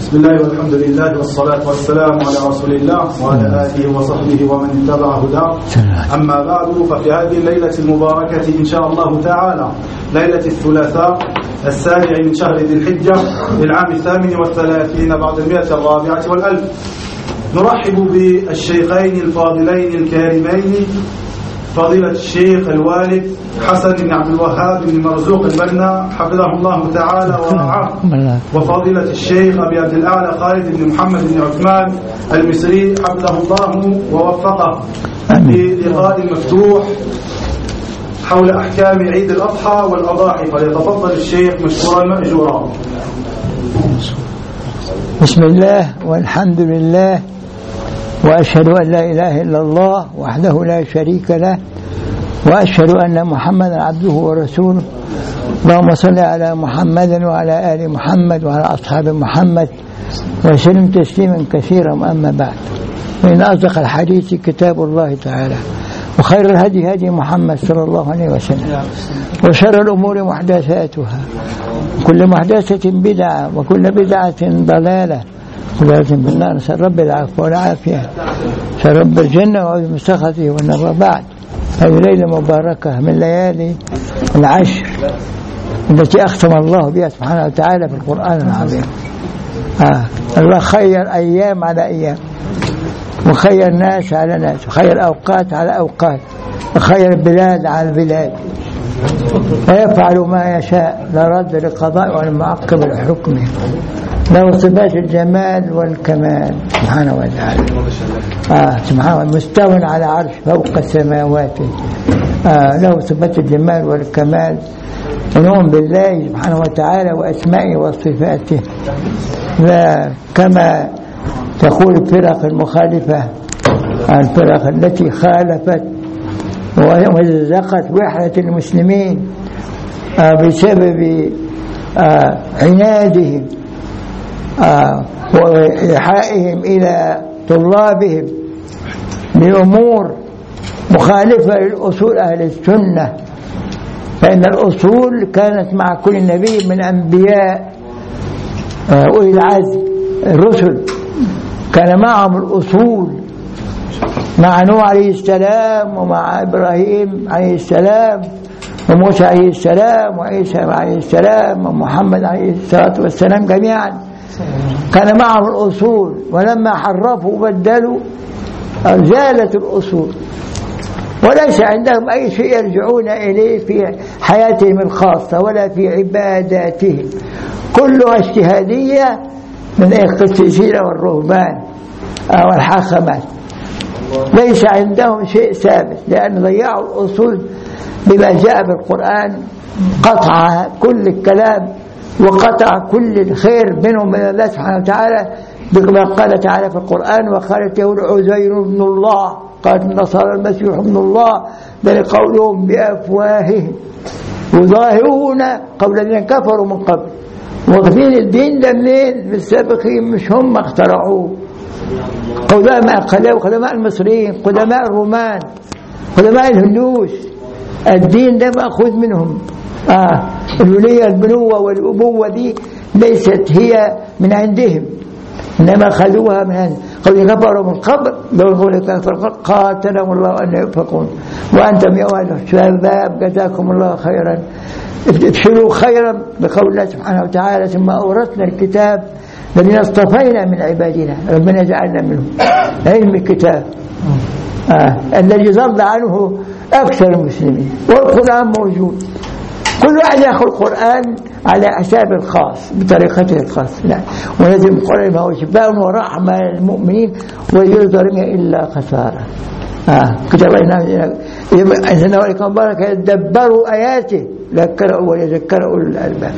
بسم الله والحمد لله والصلاة والسلام على رسول الله وعلى آله وصحبه ومن اتبع هداه. أما بعد، ففي هذه الليلة المباركة إن شاء الله تعالى، ليلة الثلاثاء 7 من شهر ذي الحجة للعام 38 بعد 104 نرحب بالشيخين الفاضلين الكريمين، فضيلة الشيخ الوالد حسن بن عبد الوهاب بن مرزوق البنا حفظه الله تعالى ورعاه، وفضيلة الشيخ أبي عبد الأعلى خالد بن محمد بن عثمان المصري حفظه الله ووفقه، في لقاء مفتوح حول أحكام عيد الأضحى والأضاحي، فليتفضل الشيخ مشكورا مأجورا. بسم الله والحمد لله، وأشهد أن لا إله إلا الله وحده لا شريك له، وأشهد أن محمدا عبده ورسوله. اللهم صل على محمد وعلى آل محمد وعلى أصحاب محمد وسلم تسليما كثيرا. أما بعد، فإن أصدق الحديث كتاب الله تعالى، وخير الهدي هدي محمد صلى الله عليه وسلم، وشر الأمور محدثاتها، كل محدثة بدعة، وكل بدعة ضلالة، ولازم بالله. نسأل رب العفو والعافية، نسأل رب الجنة وعوذ من سخطه والنار. بعد، هذه ليلة مباركة من ليالي العشر التي أختم الله بها سبحانه وتعالى في القرآن العظيم. الله خير أيام على أيام، وخير ناس على ناس، وخير أوقات على أوقات، وخير بلاد على البلاد، ويفعل ما يشاء، لا رد لقضاء ولا معقب لحكمه، له صفات الجمال والكمال سبحانه وتعالى. سبحانه مستوٍ على عرش فوق السماوات، له صفات الجمال والكمال، ونؤمن بالله سبحانه وتعالى وأسمائه وصفاته، لا كما تقول الفرق المخالفة، الفرق التي خالفت وزقت وحدة المسلمين بسبب عنادهم وإيحائهم إلى طلابهم بأمور مخالفة للأصول أهل السنة. فإن الأصول كانت مع كل نبي من أنبياء أولي العزم الرسل، كان معهم الأصول، مع نوح عليه السلام، ومع إبراهيم عليه السلام، وموسى عليه السلام، وعيسى عليه السلام، ومحمد عليه الصلاة والسلام، جميعا كان معهم الأصول. ولما حرفوا وبدلوا زالت الأصول، وليس عندهم أي شيء يرجعون إليه في حياتهم الخاصة ولا في عباداتهم، كلها اجتهادية من القسيسين والرهبان والحاخمات. ليس عندهم شيء ثابت، لأن ضيعوا الأصول بما جاء بالقرآن، قطع كل الكلام وقطع كل الخير منهم من الله سبحانه وتعالى، بما قال تعالى في القرآن: وقالت يهود عزير ابن الله، قالت النصارى المسيح ابن الله، ذلك قولهم بأفواههم يظاهرون قول الذين كفروا من قبل. واخذين الدين ده منين؟ بالسابقين، مش هم اخترعوه. قدماء المصريين، قدماء الرومان، قدماء الهندوس، الدين ده مأخوذ منهم. الولية البنوة والأبوة دي ليست هي من عندهم، إنما خذوها من عند قوله كفروا من قبل، قاتلهم الله أن يؤفكون. وأنتم يا الشباب جزاكم الله خيرا، ابشروا خيرا بقول الله سبحانه وتعالى: ثم أورثنا الكتاب الذين اصطفينا من عبادنا، ربنا جعلنا منهم علم الكتاب الذي ظل عنه أكثر المسلمين، والقرآن موجود. كل واحد يأخذ القرآن على حساب الخاص بطريقته الخاصة، لا، ولازم القرآن ما هو شفاء ورحمة للمؤمنين ويظهرون إلا خسارة. كتاب إنه لكم بركة يدبروا آياته ذكروا ويذكروا الألباب.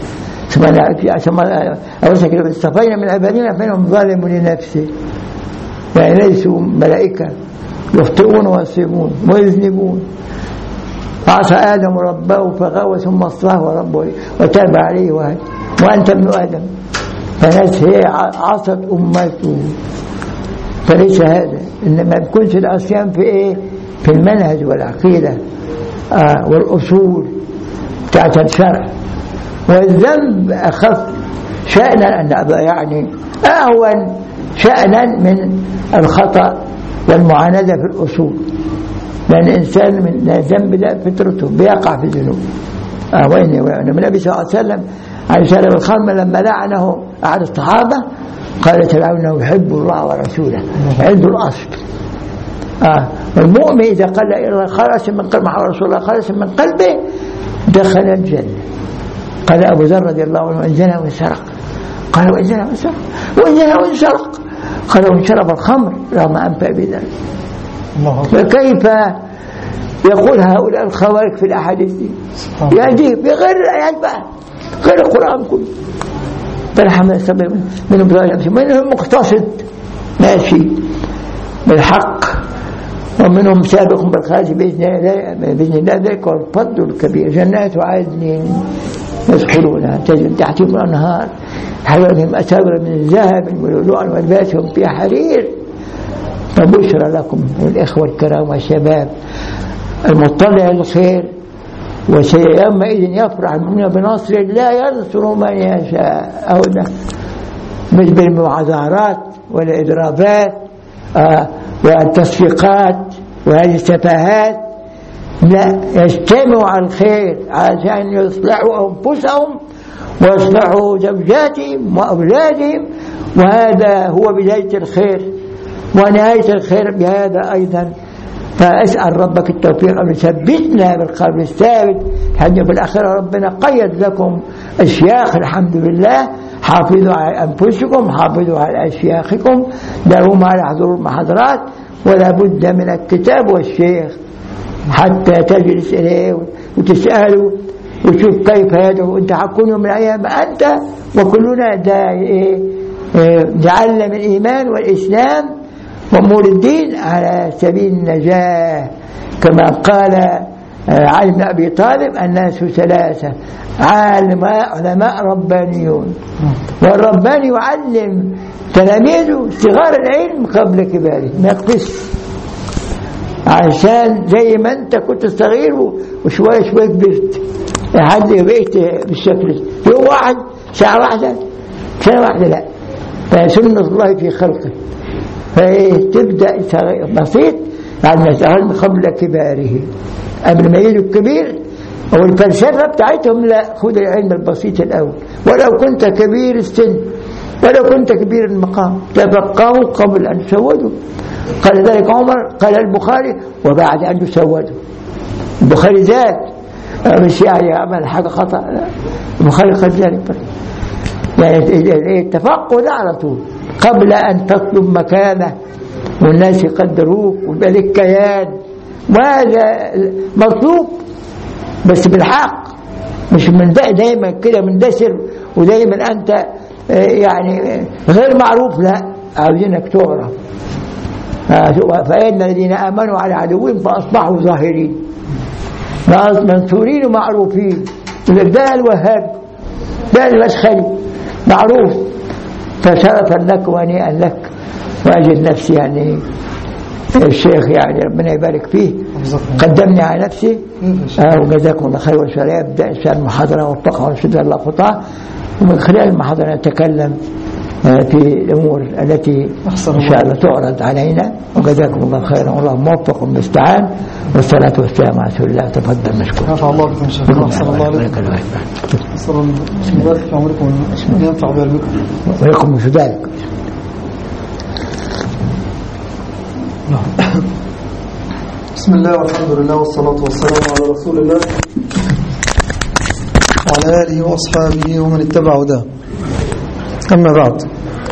استفينا من عبادنا فإنهم ظالموا لنفسه، يعني ليسوا ملائكة، يخطئون ويصيبون ويذنبون. فعصى آدم ربه فغوى ثم اصطفاه ربه وتاب عليه وأنت ابن آدم. فناس هي عصت أمته، فليس هذا. إنما يكونش العصيان في إيه؟ في المنهج والعقيدة والأصول بتاعت الشرع. والذنب أخف شأنا أن يعني أهون شأنا من الخطأ والمعاندة في الأصول، لأن الإنسان من الذنب ده فطرته بيقع في الذنوب. وين النبي صلى الله عليه وسلم عن شرب الخمر لما لعنه أحد الصحابة قال تعالى إنه يحب الله ورسوله، عنده الأصل. والمؤمن إذا قال خلص من قلبه رسول الله خلص من قلبه دخل الجنة. قال أبو ذر رضي الله عنه إن زنى وإن سرق، قال وإن زنى وإن سرق، وإن زنى وإن سرق، قال وإن شرب الخمر رغم أنفه بذلك. فكيف يقول هؤلاء الخوارج في الأحاديث دي؟ يعني بغير الآيات بقى، غير القرآن كله. فالحمد لله منهم مقتصد ماشي بالحق، ومنهم سابق بالخيرات بإذن الله ذلك والفضل الكبير. جنات عدن يدخلونها تجري تحتهم الأنهار حولهم أساور من ذهب ولؤلؤا ولباسهم فيها حرير. فبشرى لكم الإخوة الكرام والشباب المطلع للخير، ويومئذ يفرح المؤمنون بنصر الله ينصر من يشاء. أو مش بالمعاذرات والإضرابات والتصفيقات وهذه السفاهات، لا، يجتمعوا على الخير عشان يصلحوا أنفسهم ويصلحوا زوجاتهم وأولادهم، وهذا هو بداية الخير ونهاية الخير بهذا أيضا. فأسأل ربك التوفيق أن يثبتنا بالقلب الثابت حتى في الآخرة. ربنا قيد لكم أشياخ الحمد لله، حافظوا على أنفسكم، حافظوا على أشياخكم، داوموا على حضور المحاضرات، ولا بد من الكتاب والشيخ حتى تجلس إليه وتسأله وتشوف كيف يدعو. أنت حكون من أيام أنت وكلنا تعلم الإيمان والإسلام وأمور الدين على سبيل النجاة، كما قال علي بن أبي طالب الناس ثلاثة: علماء ربانيون، والرباني يعلم تلاميذه صغار العلم قبل كباره، ما يقص، عشان زي ما أنت كنت صغير وشوية شوية كبرت لحد بقيت بالشكل يوم واحد ساعة واحدة سنة واحدة، لا، فسنة الله في خلقه. فتبدأ بسيط يعني العلم قبل كباره، قبل ما يجي الكبير أو الفلسفة بتاعتهم، لا، خذ العلم البسيط الأول، ولو كنت كبير السن ولو كنت كبير المقام تفقهوا قبل أن تسودوا. قال ذلك عمر، قال البخاري وبعد أن تسودوا. البخاري ذات مش يعني عمل حاجة خطأ، لا، البخاري قال ذلك يعني التفقه ده على طول قبل أن تطلب مكانه والناس يقدروك ويبقى لك كيان، وهذا مطلوب بس بالحق، مش من دايما كده مندسر ودايما أنت يعني غير معروف، لا، عاوزينك تعرف. فإن الذين آمنوا على عدوهم فأصبحوا ظاهرين منصورين ومعروفين. ده الوهاب، ده المسخري معروف. فشرفا لك وهنيئا لك، وأجد نفسي يعني الشيخ يعني ربنا يبارك فيه قدمني على نفسي، وجزاكم الله خير. وإن شاء الله يبدأ إن شاء المحاضرة ووفقه ونشد الله خطاه، ومن خلال المحاضرة نتكلم في الأمور التي إن شاء الله تعرض علينا. وجزاكم الله خيرا، والله موفق ومستعان، والصلاة والسلام على رسول الله. تفضل مشكور. ما شاء الله بكم إن شاء الله. صلى الله عليه وسلم. صلى الله عليه وسلم. ينفع بكم ويقوم بذلك. بسم الله والحمد لله والصلاة والسلام على رسول الله وعلى آله وأصحابه ومن اتبع هداه. أما بعد،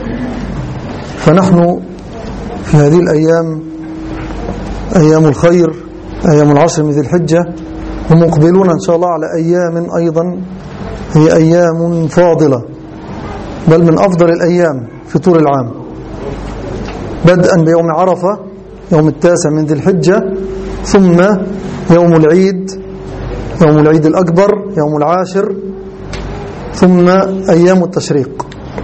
فنحن في هذه الأيام أيام الخير، أيام العشر من ذي الحجة، ومقبلون إن شاء الله على أيام أيضا هي أيام فاضلة، بل من أفضل الأيام في طول العام، بدءا بيوم عرفة يوم 9 من ذي الحجة، ثم يوم العيد، يوم العيد الأكبر يوم العاشر، ثم أيام التشريق.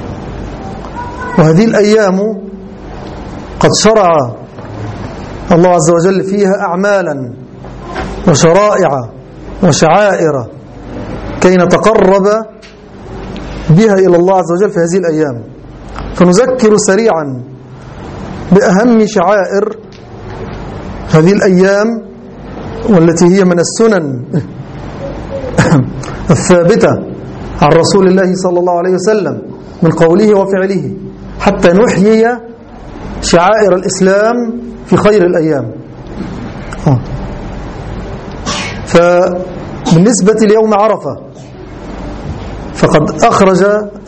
وهذه الأيام قد شرع الله عز وجل فيها أعمالا وشرائع وشعائر كي نتقرب بها إلى الله عز وجل في هذه الأيام. فنذكر سريعا بأهم شعائر هذه الأيام، والتي هي من السنن الثابتة عن رسول الله صلى الله عليه وسلم من قوله وفعله، حتى نحيي شعائر الإسلام في خير الأيام. فبالنسبة ليوم عرفة، فقد أخرج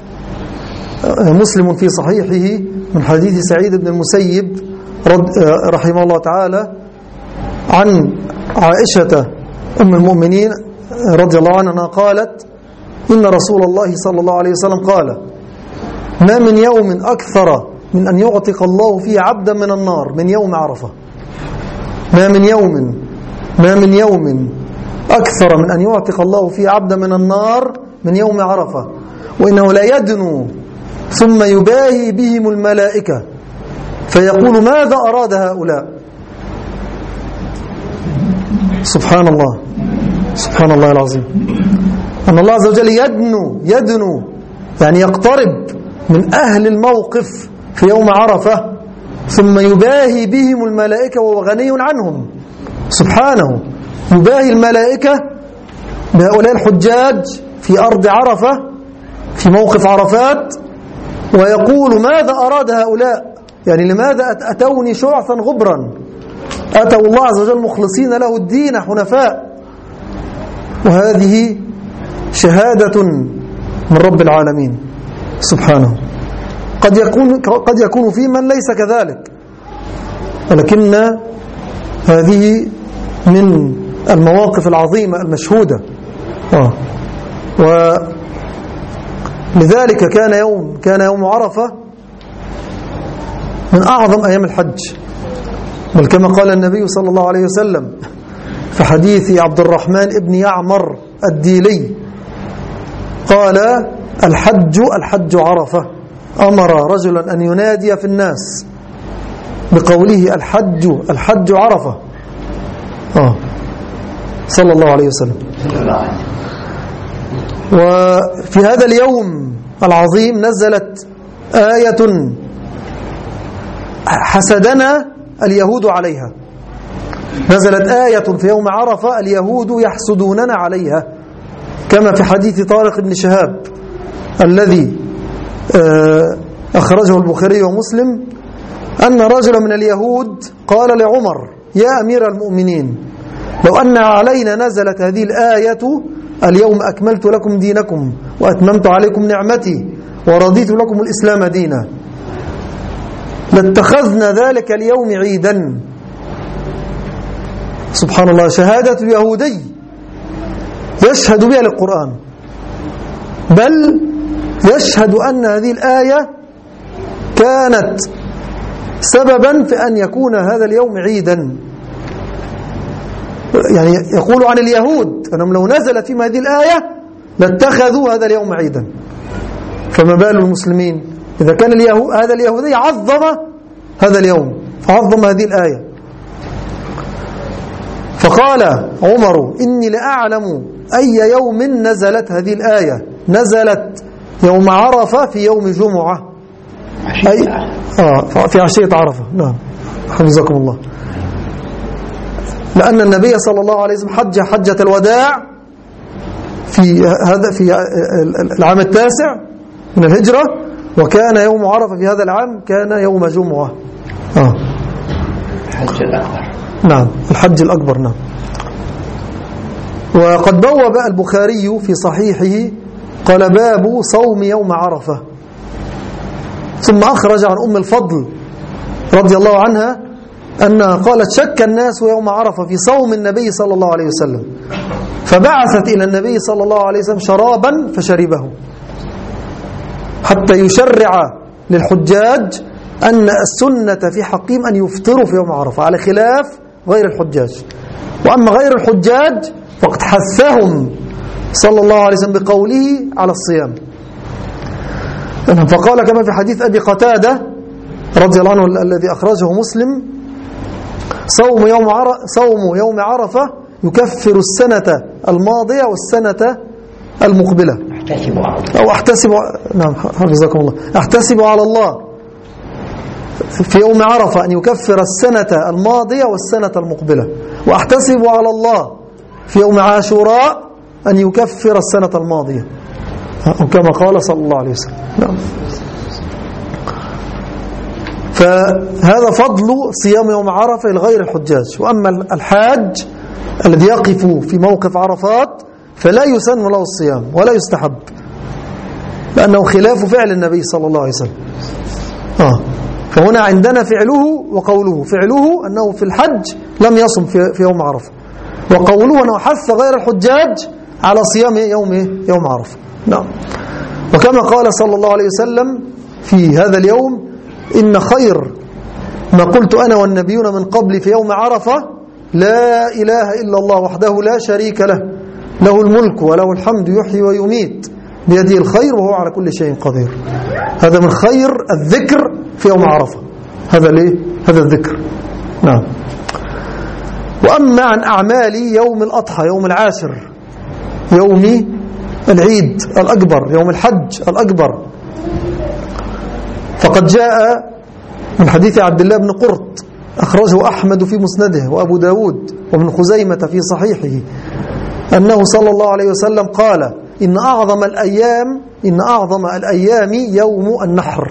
مسلم في صحيحه من حديث سعيد بن المسيب رحمه الله تعالى عن عائشة أم المؤمنين رضي الله عنها قالت: إن رسول الله صلى الله عليه وسلم قال: ما من يوم أكثر من أن يعتق الله فيه عبدا من النار من يوم عرفة. ما من يوم أكثر من أن يعتق الله فيه عبدا من النار من يوم عرفة، وإنه لا يدنو ثم يباهي بهم الملائكة فيقول: ماذا أراد هؤلاء؟ سبحان الله، سبحان الله العظيم، أن الله عز وجل يدنو يعني يقترب من أهل الموقف في يوم عرفة، ثم يباهي بهم الملائكة وهو غني عنهم سبحانه. يباهي الملائكة بهؤلاء الحجاج في أرض عرفة في موقف عرفات، ويقول: ماذا أراد هؤلاء؟ يعني لماذا أتوني شعثا غبرا؟ أتوا الله عز وجل مخلصين له الدين حنفاء. وهذه شهادة من رب العالمين سبحانه. قد يكون في من ليس كذلك، ولكن هذه من المواقف العظيمة المشهودة. ولذلك كان يوم عرفة من أعظم أيام الحج، بل كما قال النبي صلى الله عليه وسلم في حديث عبد الرحمن ابن يعمر الديلي قال: الحج عرفة. أمر رجلا أن ينادي في الناس بقوله: الحج عرفة. صلى الله عليه وسلم. وفي هذا اليوم العظيم نزلت آية حسدنا اليهود عليها. نزلت آية في يوم عرفة اليهود يحسدوننا عليها، كما في حديث طارق بن شهاب الذي أخرجه البخاري ومسلم أن رجلا من اليهود قال لعمر: يا أمير المؤمنين، لو أن علينا نزلت هذه الآية: اليوم أكملت لكم دينكم وأتممت عليكم نعمتي ورضيت لكم الإسلام دينا، لاتخذنا ذلك اليوم عيدا. سبحان الله، شهادة اليهودي يشهد بها للقرآن، بل يشهد أن هذه الآية كانت سببا في أن يكون هذا اليوم عيدا. يعني يقول عن اليهود أنهم لو نزلت فيهم هذه الآية لاتخذوا هذا اليوم عيدا، فما بال المسلمين إذا كان هذا اليهودي عظم هذا اليوم فعظم هذه الآية. فقال عمر: إني لأعلم أي يوم نزلت هذه الآية. نزلت يوم عرفة في يوم جمعة، في عشية عرفة. نعم، حفظكم الله. لأن النبي صلى الله عليه وسلم حجة الوداع في العام 9 من الهجرة، وكان يوم عرفة في هذا العام كان يوم جمعة. الحج الأكبر. نعم، الحج الأكبر. نعم. وقد بوب البخاري في صحيحه قال: باب صوم يوم عرفة. ثم أخرج عن أم الفضل رضي الله عنها أنها قالت: شك الناس يوم عرفة في صوم النبي صلى الله عليه وسلم، فبعثت إلى النبي صلى الله عليه وسلم شرابا فشربه، حتى يشرع للحجاج أن السنة في حقهم أن يفطروا في يوم عرفة، على خلاف غير الحجاج. وأما غير الحجاج فقد حثهم صلى الله عليه وسلم بقوله على الصيام. فقال كما في حديث أبي قتادة رضي الله عنه الذي أخرجه مسلم: صوم يوم عرفة يكفر السنة الماضية والسنة المقبلة. أو أحتسب، نعم حفظكم الله، أحتسب على الله في يوم عرفة أن يكفر السنة الماضية والسنة المقبلة، وأحتسب على الله في يوم عاشوراء أن يكفر السنة الماضية، كما قال صلى الله عليه وسلم. نعم. فهذا فضل صيام يوم عرفة لغير الحجاج. وأما الحاج الذي يقف في موقف عرفات فلا يسن له الصيام ولا يستحب، لأنه خلاف فعل النبي صلى الله عليه وسلم. فهنا عندنا فعله وقوله. فعله أنه في الحج لم يصم في يوم عرفة، وقوله أنه حث غير الحجاج على صيام يوم عرفة. نعم. وكما قال صلى الله عليه وسلم في هذا اليوم: إن خير ما قلت أنا والنبيون من قبل في يوم عرفة لا إله إلا الله وحده لا شريك له، له الملك وله الحمد يحيي ويميت بيده الخير وهو على كل شيء قدير. هذا من خير الذكر في يوم عرفة، هذا الذكر. نعم. وأما عن أعمال يوم الأضحى، يوم العاشر، يوم العيد الأكبر، يوم الحج الأكبر، فقد جاء من حديث عبد الله بن قرط أخرجه أحمد في مسنده وأبو داود وابن خزيمة في صحيحه أنه صلى الله عليه وسلم قال: إن أعظم الأيام يوم النحر،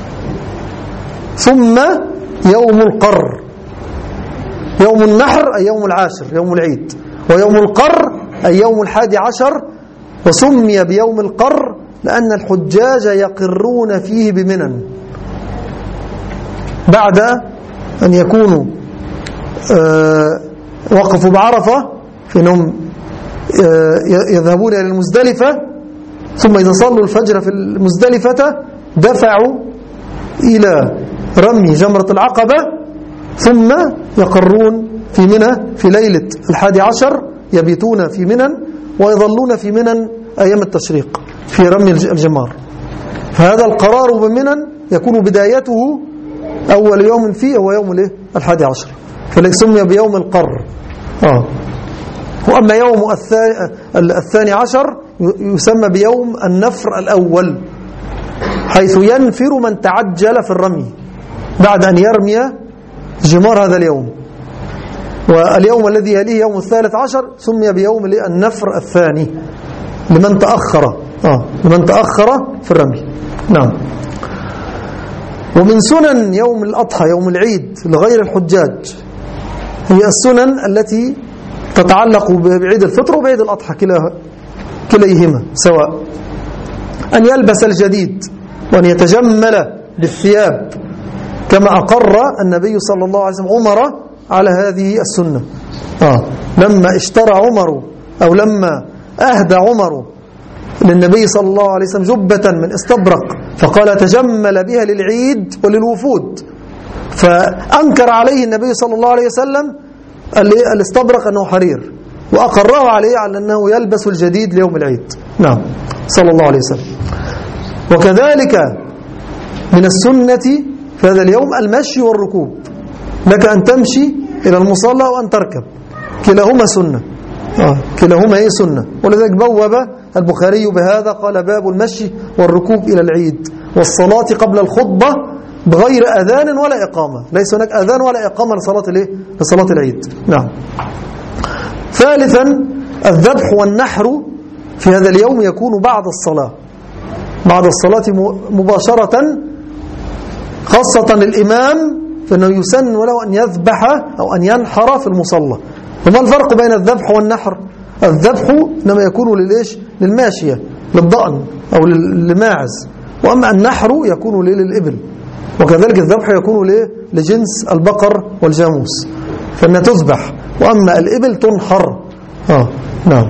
ثم يوم القر. يوم النحر أي يوم العاشر، يوم العيد، ويوم القر أي يوم 11، وسمي بيوم القر لأن الحجاج يقرون فيه بمنن بعد أن يكونوا وقفوا بعرفة، فإنهم يذهبون إلى المزدلفة، ثم إذا صلوا الفجر في المزدلفة دفعوا إلى رمي جمرة العقبة، ثم يقرون في منى في ليلة 11، يبيتون في منى ويظلون في منى أيام التشريق في رمي الجمار. فهذا القرار بمنى يكون بدايته أول يوم فيه هو يوم 11، فلذلك سمي بيوم القر. وأما يوم 12 يسمى بيوم النفر الأول، حيث ينفر من تعجل في الرمي بعد أن يرمي جمار هذا اليوم. واليوم الذي يليه يوم 13 سمي بيوم النفر الثاني لمن تأخر في الرمي. نعم. ومن سنن يوم الأضحى، يوم العيد لغير الحجاج، هي السنن التي تتعلق بعيد الفطر وبعيد الأضحى كليهما سواء: أن يلبس الجديد وأن يتجمل بالثياب، كما أقر النبي صلى الله عليه وسلم عمر على هذه السنة. لما اشترى عمر أو لما أهدى عمر للنبي صلى الله عليه وسلم جبة من استبرق، فقال: تجمل بها للعيد وللوفود، فأنكر عليه النبي صلى الله عليه وسلم الاستبرق أنه حرير، وأقره عليه على أنه يلبس الجديد ليوم العيد. نعم، صلى الله عليه وسلم. وكذلك من السنة في هذا اليوم المشي والركوب، لك أن تمشي إلى المصلى وأن تركب، كلاهما سنة. كلاهما سنة. ولذلك بوب البخاري بهذا، قال: باب المشي والركوب إلى العيد والصلاة قبل الخطبة بغير أذان ولا إقامة. ليس هناك أذان ولا إقامة لصلاة العيد. نعم. ثالثا الذبح والنحر في هذا اليوم يكون بعد الصلاة مباشرة، خاصة للإمام، فإنه يسن له أن يذبح أو أن ينحر في المصلى. وما الفرق بين الذبح والنحر؟ الذبح إنما يكون للماشية، للضأن أو للماعز، وأما النحر يكون للإبل، وكذلك الذبح يكون لجنس البقر والجاموس، فإنها تذبح، وأما الإبل تنحر. نعم.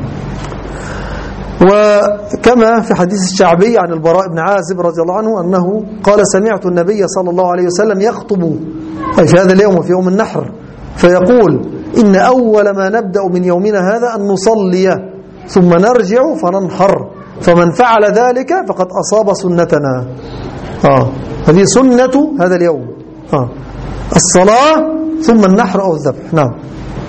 وكما في حديث الشعبي عن البراء بن عازب رضي الله عنه أنه قال: سمعت النبي صلى الله عليه وسلم يخطب أي في هذا اليوم وفي يوم النحر، فيقول: إن أول ما نبدأ من يومنا هذا أن نصلي ثم نرجع فننحر، فمن فعل ذلك فقد أصاب سنتنا. هذه سنة هذا اليوم، الصلاة ثم النحر أو الذبح. نعم.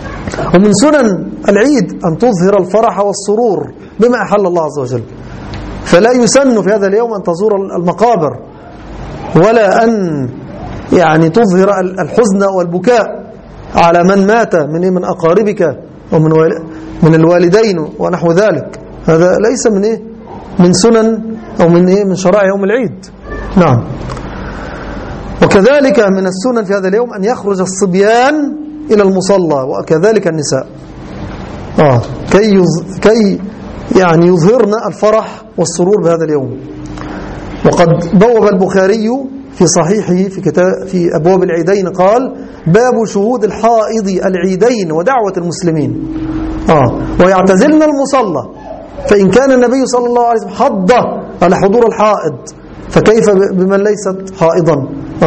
ومن سنن العيد أن تظهر الفرح والسرور بما أحل الله عز وجل، فلا يسن في هذا اليوم أن تزور المقابر، ولا أن يعني تظهر الحزن والبكاء على من مات من أقاربك أو من الوالدين ونحو ذلك. هذا ليس من سنن أو من شرائع يوم العيد. نعم. وكذلك من السنن في هذا اليوم أن يخرج الصبيان إلى المصلى، وكذلك النساء كي يعني يظهرن الفرح والسرور بهذا اليوم. وقد بوب البخاري في صحيحه في أبواب العيدين قال: باب شهود الحائض العيدين ودعوة المسلمين ويعتزلن المصلى، فإن كان النبي صلى الله عليه وسلم حض على حضور الحائض فكيف بمن ليست حائضا.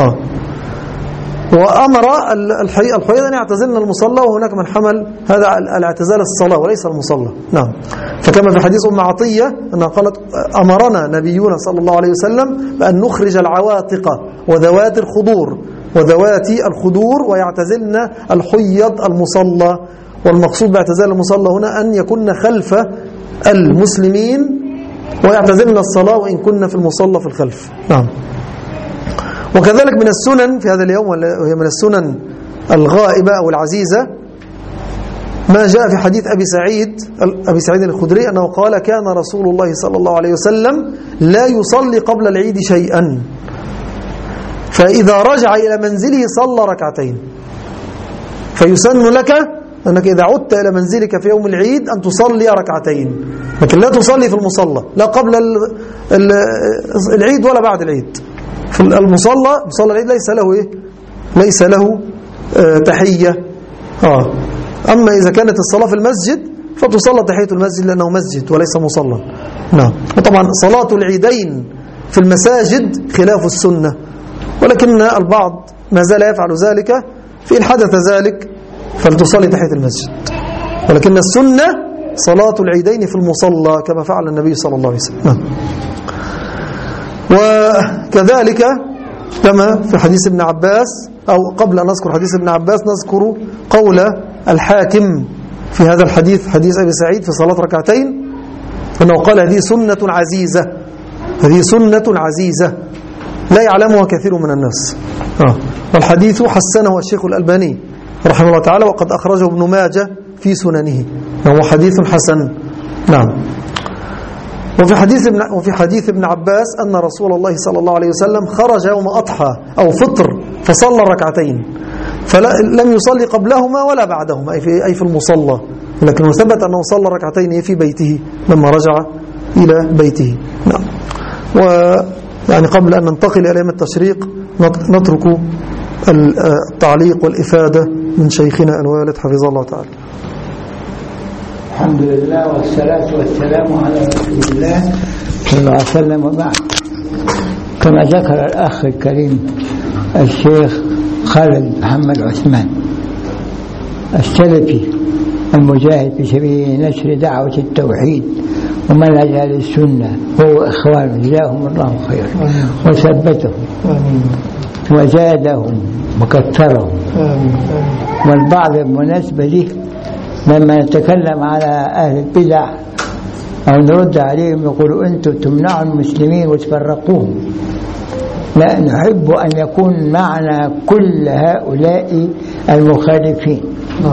وأمر الحيض أن يعتزلن المصلى، وهناك من حمل هذا الاعتزال الصلاة وليس المصلى. نعم. فكما في حديث أم عطية أنها قالت: أمرنا نبينا صلى الله عليه وسلم بأن نخرج العواتق وذوات الخدور ويعتزلن الحيض المصلى. والمقصود باعتزال المصلى هنا أن يكن خلف المسلمين ويعتزلن الصلاة وإن كنا في المصلى في الخلف. نعم. وكذلك من السنن في هذا اليوم، وهي من السنن الغائبة أو العزيزة، ما جاء في حديث أبي سعيد الخدري أنه قال: كان رسول الله صلى الله عليه وسلم لا يصلي قبل العيد شيئا، فإذا رجع إلى منزله صلى ركعتين. فيسن لك أنك إذا عدت إلى منزلك في يوم العيد أن تصلي ركعتين، لكن لا تصلي في المصلى، لا قبل العيد ولا بعد العيد. في المصلى، مصلى العيد ليس له تحية. أما إذا كانت الصلاة في المسجد فتصلى تحية المسجد لأنه مسجد وليس مصلى. نعم. وطبعا صلاة العيدين في المساجد خلاف السنة، ولكن البعض ما زال يفعل ذلك، فإن حدث ذلك فلتصلي تحية المسجد. ولكن السنة صلاة العيدين في المصلى كما فعل النبي صلى الله عليه وسلم. وكذلك كما في حديث ابن عباس، أو قبل أن نذكر حديث ابن عباس نذكر قول الحاكم في هذا الحديث، حديث أبي سعيد في صلاة ركعتين، أنه قال: هذه سنة عزيزة لا يعلمها كثير من الناس. والحديث حسنه الشيخ الألباني رحمه الله تعالى، وقد أخرجه ابن ماجه في سننه، وهو حديث حسن. نعم. وفي حديث ابن عباس أن رسول الله صلى الله عليه وسلم خرج يوم أضحى أو فطر فصلى ركعتين، فلم يصلي قبلهما ولا بعدهما، أي في المصلى، لكن ثبت أنه صلى ركعتين في بيته لما رجع إلى بيته. نعم. ويعني قبل أن ننتقل إلى أيام التشريق نترك التعليق والإفادة من شيخنا الوالد حفظه الله تعالى. الحمد لله والصلاة والسلام على رسول الله صلى الله عليه وسلم. وبعد، كما ذكر الأخ الكريم الشيخ خالد محمد عثمان السلفي المجاهد في سبيل نشر دعوة التوحيد ومنهج أهل السنة، هو إخوانه جزاهم الله خيرا وثبتهم وزادهم وكثرهم. والبعض بالمناسبة دي لما نتكلم على أهل البدع أو نرد عليهم يقولوا أنتم تمنعوا المسلمين وتفرقوهم. لا، نحب أن يكون معنا كل هؤلاء المخالفين،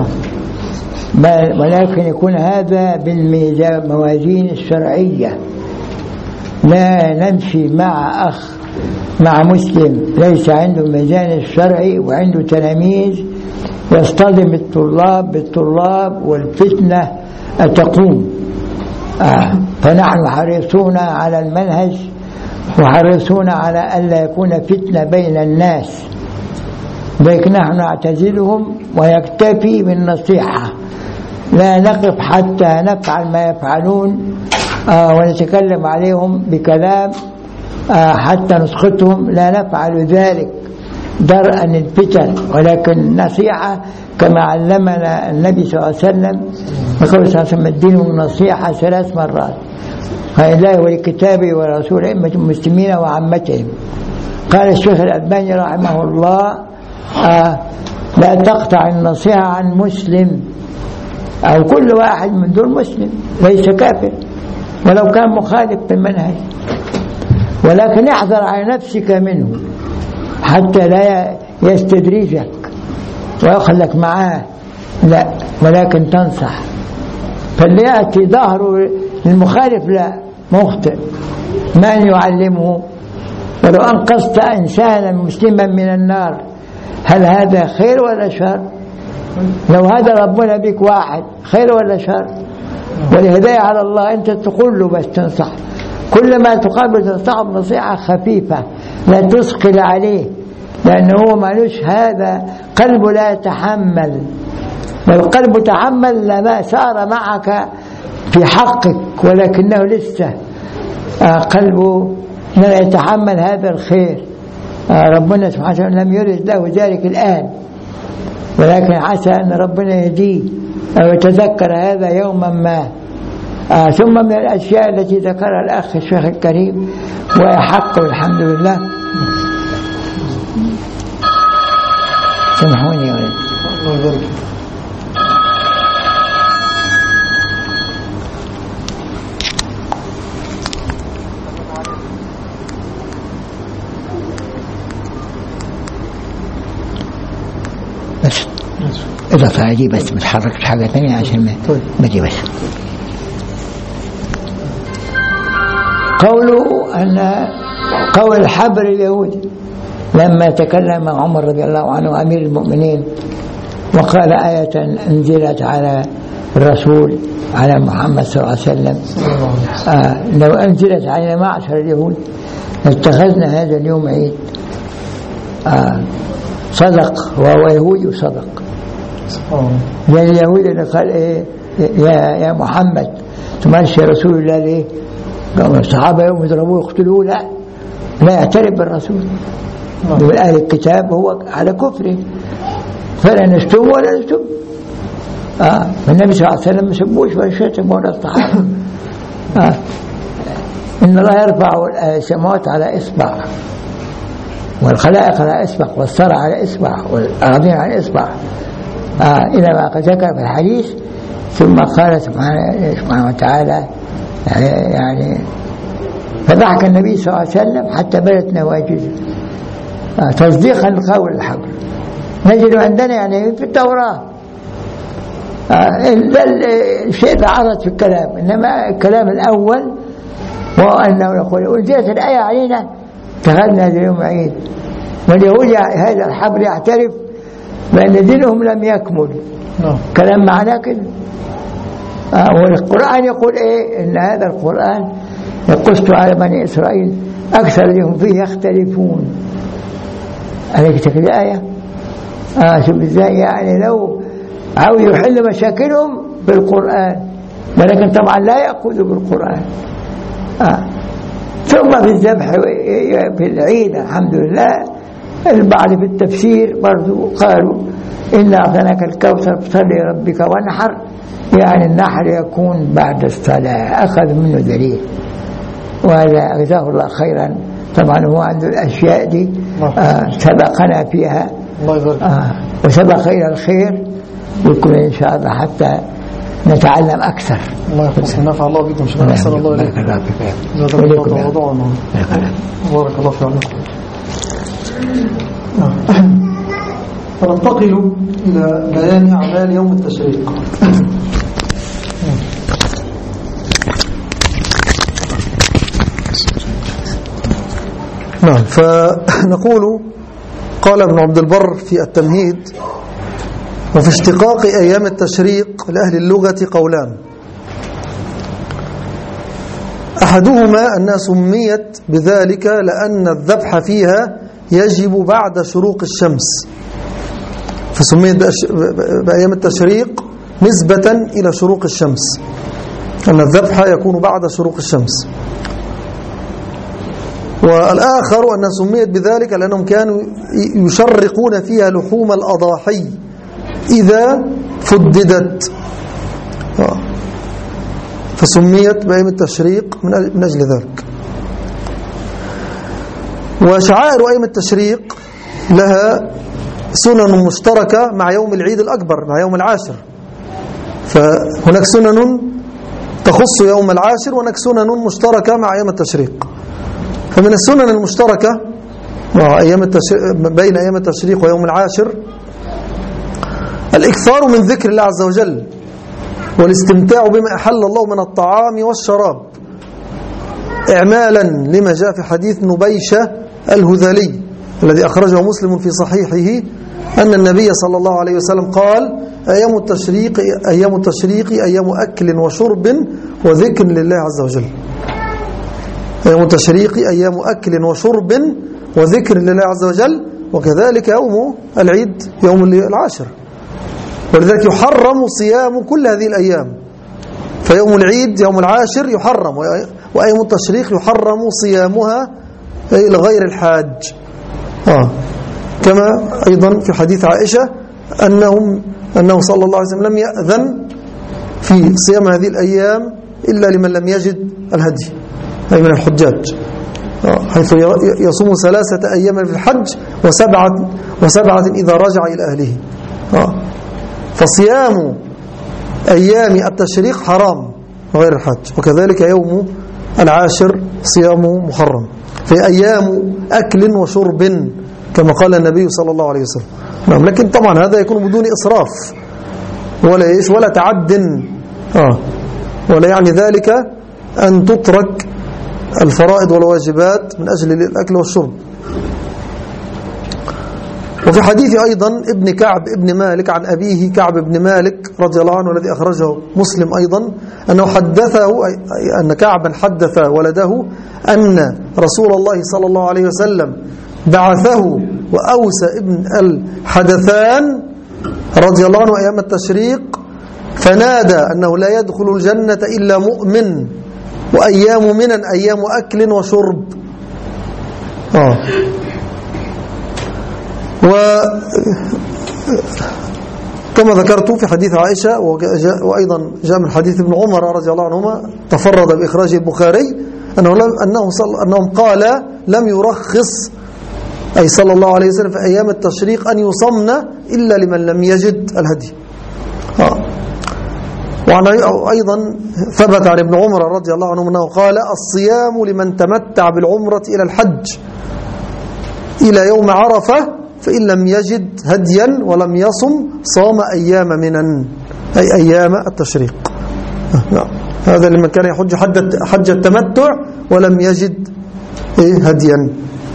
ولكن يكون هذا بالموازين الشرعية. لا نمشي مع أخ مع مسلم ليس عنده الميزان الشرعي وعنده تلاميذ يصطدم الطلاب بالطلاب والفتنة تقوم. فنحن حريصون على المنهج وحريصون على ألا يكون فتنة بين الناس، لكن نحن نعتزلهم ويكتفي بالنصيحة، لا نقف حتى نفعل ما يفعلون ونتكلم عليهم بكلام حتى نسخطهم، لا نفعل ذلك درءا الفتن، ولكن نصيحة كما علمنا النبي صلى الله عليه وسلم. وقال صلى الله عليه وسلم: الدين النصيحة 3 مرات، لله ولكتابه ورسول أئمة المسلمين وعامتهم. قال الشيخ الألباني رحمه الله: لا تقطع النصيحة عن مسلم، أو كل واحد من دول مسلم ليس كافر، ولو كان مخالف بالمنهج، ولكن احذر على نفسك منه حتى لا يستدرجك ويخلك معاه، لا، ولكن تنصح. فاللي يأتي ظهره للمخالف لا، مخطئ، من يعلمه؟ ولو أنقذت إنسانا مسلما من النار هل هذا خير ولا شر؟ لو هذا ربنا بك واحد خير ولا شر؟ والهداية على الله، أنت تقول له بس تنصح، كل ما تقابل تنصح بنصيحة خفيفة لا تثقل عليه، لأنه هو مالوش هذا قلبه لا يتحمل، والقلب تحمل لما سار معك في حقك، ولكنه لسه قلبه لا يتحمل هذا الخير. ربنا سبحانه وتعالى لم يرد له ذلك الآن، ولكن عسى أن ربنا يهديه أو يتذكر هذا يوما ما. ثم من الأشياء التي ذكرها الأخ الشيخ الكريم ويحق والحمد لله، سامحوني يا ولد، الله يبارك. بس إضافة هذه بس، ما تحركش حاجة ثانية عشان ما دي بس. قوله أن قول الحبر اليهودي لما تكلم عمر رضي الله عنه أمير المؤمنين وقال آية أنزلت على الرسول على محمد صلى الله عليه وسلم، لو أنزلت علينا معشر اليهود اتخذنا هذا اليوم عيد. صدق، وهو يهودي صدق، لأن اليهود اللي قال إيه يا محمد تمشي رسول الله ليه؟ قالوا الصحابة يوم يضربوه يقتلوه، لا يعترف بالرسول، يقول أهل الكتاب هو على كفره، فلا نشتم ولا نشتم. النبي صلى الله عليه وسلم ما سبوش ولا شتم ولا الصحابة. إن الله يرفع السماوات على إصبع، والخلائق على إصبع، والثرى على إصبع، والأراضين على إصبع، إلى ما قد ذكر في الحديث. ثم قال سبحانه وتعالى يعني فضحك النبي صلى الله عليه وسلم حتى بدت نواجذه تصديقا لقول الحبر. نجد عندنا يعني في التوراة الشيء ده عرض في الكلام، إنما الكلام الأول وهو أنه يقول أنزلت الآية علينا اتخذنا هذا اليوم عيد. واليهود هذا الحبر يعترف بأن دينهم لم يكمل، كلام معناه كده. والقرآن يقول إيه؟ إن هذا القرآن يقص على بني إسرائيل أكثر الذين فيه يختلفون. عليك تكتب الآية. شوف إزاي يعني لو عاوز يحل مشاكلهم بالقرآن، ولكن طبعا لا يأخذوا بالقرآن. ثم في الذبح في العيد الحمد لله البعض في التفسير برضو قالوا إن أعطيناك الكوثر فصل لربك وانحر، يعني النحر يكون بعد الصلاة، أخذ منه دليل، وهذا جزاه الله خيرا. طبعا هو عنده الأشياء دي سبقنا فيها وسبق إلى الخير، ويكون إن شاء الله حتى نتعلم أكثر. الله يحفظك، نفع الله بكم شكرا، أحسن الله إليك، بارك الله فيك. فننتقل إلى بيان أعمال يوم التشريق. نعم، فنقول قال ابن عبد البر في التمهيد: وفي اشتقاق أيام التشريق لأهل اللغة قولان، أحدهما أنها سميت بذلك لأن الذبح فيها يجب بعد شروق الشمس، فسميت بأيام التشريق نسبة إلى شروق الشمس، أن الذبح يكون بعد شروق الشمس. والآخر أنها سميت بذلك لأنهم كانوا يشرقون فيها لحوم الأضاحي إذا فددت، فسميت بأيام التشريق من أجل ذلك. وشعائر أيام التشريق لها سنن مشتركة مع يوم العيد الأكبر، مع يوم العاشر، فهناك سنن تخص يوم العاشر، وهناك سنن مشتركة مع أيام التشريق. فمن السنن المشتركة بين أيام التشريق ويوم العاشر الإكثار من ذكر الله عز وجل والاستمتاع بما أحل الله من الطعام والشراب، إعمالا لما جاء في حديث نبيشة الهذلي الذي أخرجه مسلم في صحيحه أن النبي صلى الله عليه وسلم قال: أيام التشريق أيام أكل وشرب وذكر لله عز وجل. أيام التشريق أيام أكل وشرب وذكر لله عز وجل، وكذلك يوم العيد يوم العاشر، ولذلك يحرم صيام كل هذه الأيام. فيوم العيد يوم العاشر يحرم، وأيام التشريق يحرم صيامها لغير الحاج. كما أيضا في حديث عائشة أنه صلى الله عليه وسلم لم يأذن في صيام هذه الأيام إلا لمن لم يجد الهدي، أي من الحجاج، حيث يصوم 3 أيام في الحج وسبعة إذا رجع إلى أهله. فصيام أيام التشريق حرام غير الحج، وكذلك يوم العاشر صيامه محرم. في أيام أكل وشرب كما قال النبي صلى الله عليه وسلم. لكن طبعا هذا يكون بدون إسراف ولا تعد، ولا يعني ذلك أن تترك الفرائض والواجبات من أجل الأكل والشرب. وفي حديث أيضا ابن كعب ابن مالك عن أبيه كعب بن مالك رضي الله عنه الذي أخرجه مسلم أيضا أنه حدثه، أن كعبا حدث ولده أن رسول الله صلى الله عليه وسلم بعثه وأوس ابن الحدثان رضي الله عنه أيام التشريق فنادى أنه لا يدخل الجنة إلا مؤمن، وأيام منن أيام أكل وشرب. وكما ذكرت في حديث عائشة، وأيضا جاء من حديث ابن عمر رضي الله عنهما تفرد بإخراجه البخاري أنهم قال لم يرخص أي صلى الله عليه وسلم في أيام التشريق أن يصمن إلا لمن لم يجد الهدي. وأيضا ثبت عن ابن عمر رضي الله عنه أنه قال: الصيام لمن تمتع بالعمرة إلى الحج إلى يوم عرفة، فإن لم يجد هديا ولم يصم صام أيام منن، أي أيام التشريق. هذا لمن كان يحج حج التمتع ولم يجد هديا.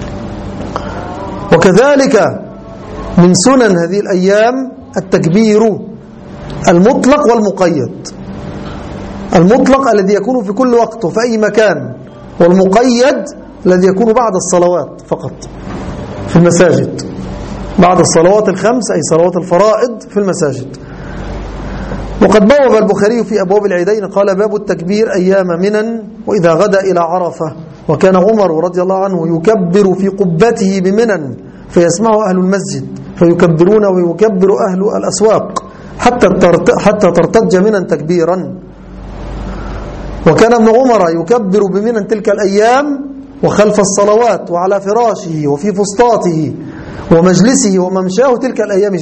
وكذلك من سنن هذه الأيام التكبير المطلق والمقيد. المطلق الذي يكون في كل وقت وفي أي مكان، والمقيد الذي يكون بعد الصلوات فقط في المساجد، بعد الصلوات الخمس أي صلوات الفرائض في المساجد. وقد بوب البخاري في أبواب العيدين قال: باب التكبير أيام منن وإذا غدا إلى عرفة. وكان عمر رضي الله عنه يكبر في قبته بمنن فيسمع أهل المسجد فيكبرون ويكبر أهل الأسواق حتى ترتج منن تكبيرا. وكان ابن عمر يكبر بمنن تلك الأيام وخلف الصلوات وعلى فراشه وفي فسطاته ومجلسه وممشاه تلك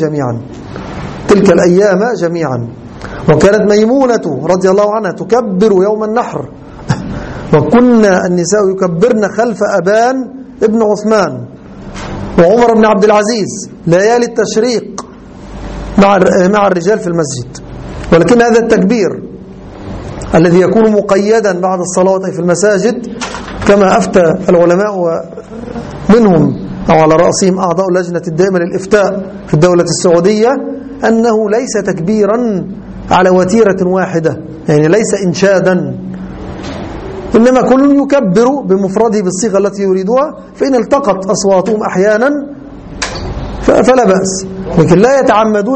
الأيام جميعا. وكانت ميمونة رضي الله عنها تكبر يوم النحر، وكنا النساء يكبرن خلف أبان ابن عثمان وعمر بن عبد العزيز ليالي التشريق مع الرجال في المسجد. ولكن هذا التكبير الذي يكون مقيدا بعد الصلاة أي في المساجد، كما أفتى العلماء منهم أو على رأسهم أعضاء اللجنة الدائمة للإفتاء في الدولة السعودية، أنه ليس تكبيرا على وتيرة واحدة، يعني ليس إنشادا، إنما كل يكبر بمفرده بالصيغة التي يريدها، فإن التقت أصواتهم أحيانا فلا بأس، لكن لا يتعمدون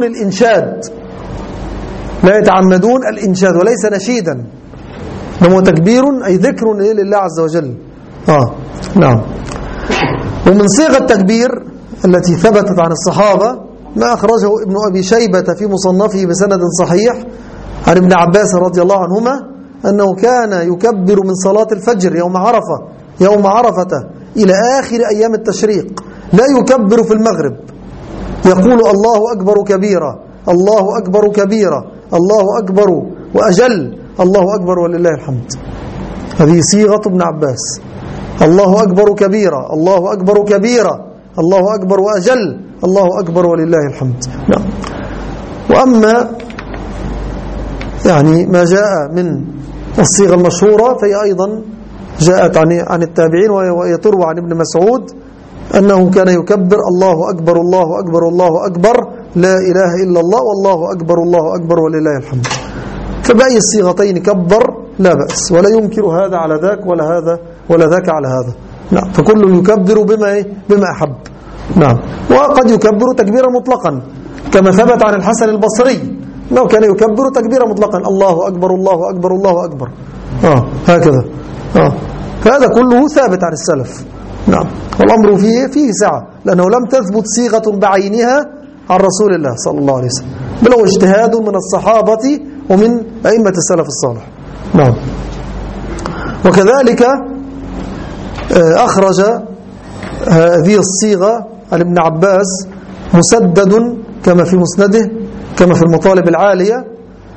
الإنشاد وليس نشيدا، إنما تكبير أي ذكر لله عز وجل. نعم. ومن صيغ التكبير التي ثبتت عن الصحابة ما أخرجه ابن أبي شيبة في مصنفه بسند صحيح عن ابن عباس رضي الله عنهما أنه كان يكبر من صلاة الفجر يوم عرفة إلى آخر أيام التشريق، لا يكبر في المغرب، يقول: الله أكبر كبيرا، الله أكبر كبيرا، الله أكبر وأجل، الله أكبر ولله الحمد. هذه صيغة ابن عباس. الله أكبر كبيرا، الله أكبر كبيرا، الله أكبر وأجل، الله أكبر ولله الحمد. نعم. وأما يعني ما جاء من الصيغة المشهورة فهي أيضا جاءت عن التابعين، وهي تروى عن ابن مسعود أنه كان يكبر الله أكبر الله أكبر الله أكبر لا إله إلا الله والله أكبر الله أكبر ولله الحمد. فبأي الصيغتين كبر لا بأس، ولا ينكر هذا على ذاك ولا ذاك على هذا. نعم. فكل يكبر بما أحب. نعم. وقد يكبر تكبيرا مطلقا كما ثبت عن الحسن البصري أنه كان يكبر تكبيرا مطلقا، الله أكبر الله أكبر الله أكبر هكذا. فهذا كله ثابت عن السلف. نعم. والأمر فيه سعة، لأنه لم تثبت صيغة بعينها عن رسول الله صلى الله عليه وسلم، بل هو اجتهاد من الصحابة ومن أئمة السلف الصالح. نعم. وكذلك أخرج هذه الصيغة عن ابن عباس مسدد كما في مسنده كما في المطالب العالية،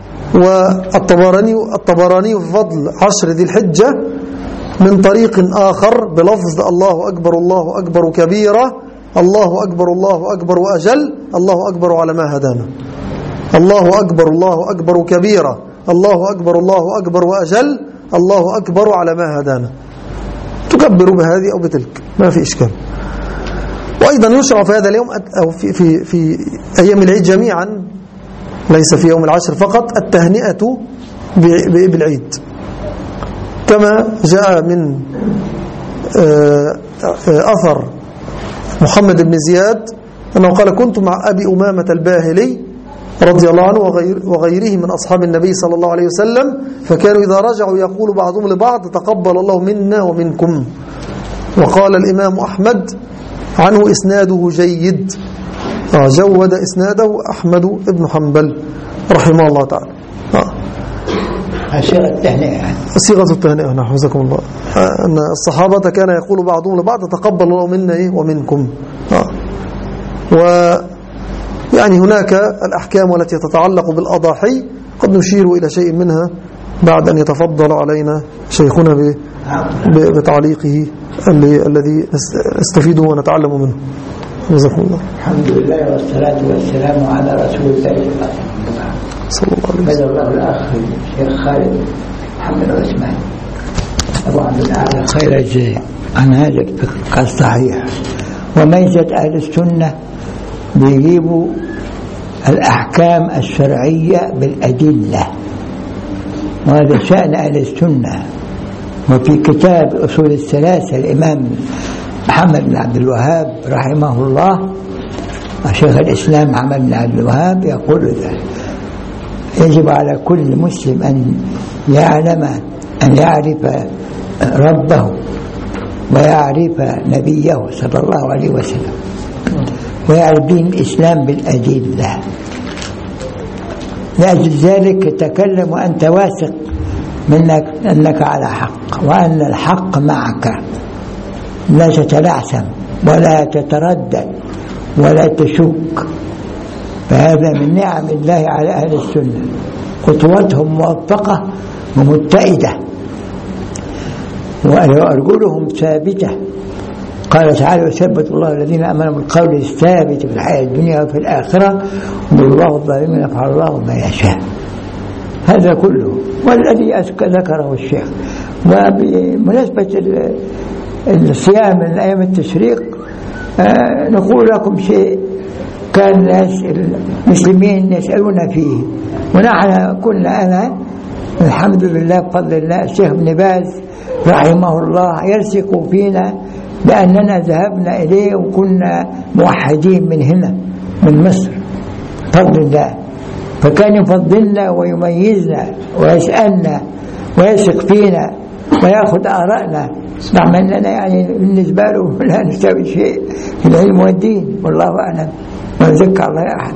والطبراني في فضل 10 ذي الحجة من طريق آخر بلفظ الله أكبر الله أكبر كبيرا، الله أكبر الله أكبر وأجل، الله أكبر على ما هدانا. الله أكبر الله أكبر كبيرا، الله أكبر الله أكبر وأجل، الله أكبر على ما هدانا. تكبر بهذه أو بتلك ما في إشكال. وأيضا يشرع في هذا اليوم أو في أيام العيد جميعا، ليس في يوم العشر فقط، التهنئة بالعيد، كما جاء من أثر محمد بن زياد أنه قال: كنت مع أبي أمامة الباهلي رضي الله عنه وغيره من أصحاب النبي صلى الله عليه وسلم، فكانوا إذا رجعوا يقول بعضهم لبعض: تقبل الله منا ومنكم. وقال الإمام أحمد عنه: إسناده جيد، جود إسناده أحمد بن حنبل رحمه الله تعالى. صيغة التهنئة، صيغة التهنئة. نعم، حفظكم الله. أن الصحابة كان يقول بعضهم لبعض: تقبل الله منا ومنكم. ويعني هناك الأحكام التي تتعلق بالأضاحي قد نشير إلى شيء منها بعد أن يتفضل علينا شيخنا بتعليقه الذي نستفيده ونتعلم منه. جزاكم الله. الحمد لله والصلاة والسلام على رسول الله صلى الله عليه وسلم. بدأ الله الأخ الشيخ خالد محمد عثمان أبو عبد الأعلى خير الجزاء عن هذا الفقه الصحيح. وميزة أهل السنة بيجيبوا الأحكام الشرعية بالأدلة، وهذا شأن أهل السنة. وفي كتاب أصول الثلاثة الإمام محمد بن عبد الوهاب رحمه الله، شيخ الإسلام محمد بن عبد الوهاب يقول ذلك: يجب على كل مسلم أن يعرف ربه ويعرف نبيه صلى الله عليه وسلم، ويعرف دين الإسلام بالأدلة. لأجل ذلك تكلم وأنت واثق منك أنك على حق، وأن الحق معك، لا تتلعثم ولا تتردد ولا تشك. فهذا من نعم الله على أهل السنة، خطوتهم موفقة ومتئدة وأرجلهم ثابتة. قال تعالى: يثبت الله الذين آمنوا بالقول الثابت في الحياة الدنيا وفي الآخرة والله الظالمين يفعل الله ما يشاء. هذا كله والذي ذكره الشيخ. وبمناسبة الصيام من أيام التشريق نقول لكم شيء كان الناس المسلمين يسألون فيه، ونحن كنا أنا الحمد لله بفضل الله الشيخ ابن باز رحمه الله يرسق فينا بأننا ذهبنا إليه وكنا موحدين من هنا من مصر بفضل الله، فكان يفضلنا ويميزنا ويسألنا ويثق فينا ويأخذ آرائنا، رغم أننا يعني بالنسبة له لا نسوي شيء في العلم والدين والله أعلم وذكر الله أحد.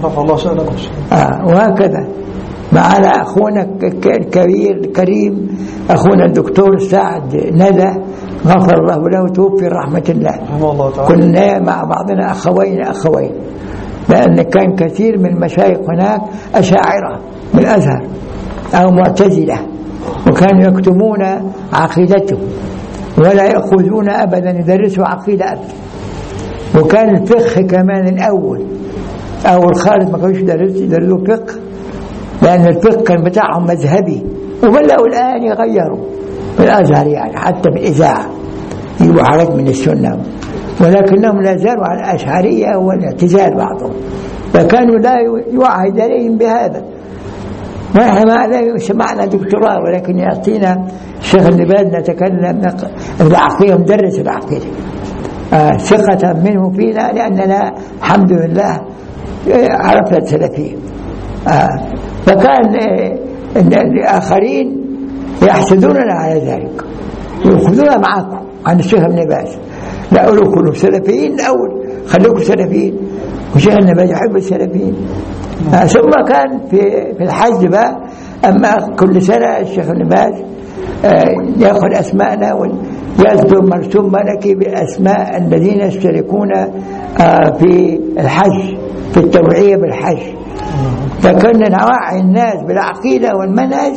وهكذا معنا أخونا الكبير الكريم أخونا الدكتور سعد ندى غفر الله له توفي رحمة الله. كنا مع بعضنا أخوين لأن كان كثير من المشايخ هناك أشاعرة من الأزهر أو معتزلة وكانوا يكتمون عقيدتهم ولا يأخذون أبدا يدرسوا عقيدة أبدا. وكان الفقه كمان الأول خالص ما كانوش يدرسوا فقه، لأن الفقه كان بتاعهم مذهبي، وبدأوا الآن يغيروا في الأزهر يعني حتى بالإذاعة يجيبوا حاجات من السنة، ولكنهم لا زالوا على الأشعرية والاعتزال بعضهم، فكانوا لا يوعد عليهم بهذا. ونحن لا سمعنا دكتوراه، ولكن يعطينا الشيخ ابن باز نتكلم العقيدة، مدرس العقيدة ثقة منه فينا، لأننا الحمد لله عرفنا السلفية. فكان الآخرين يحسدوننا على ذلك، يأخذون معكم عن الشيخ ابن باز، لا أقولوا كلهم سلفيين الأول، خليكم سلفيين، والشيخ ابن باز يحب السلفيين. ثم كان في الحج بقى، أما كل سنة الشيخ ابن باز يأخذ أسماءنا ويصدر مرسوم ملكي بأسماء الذين يشتركون في الحج، في التوعية بالحج. فكنا نوعي الناس بالعقيدة والمنهج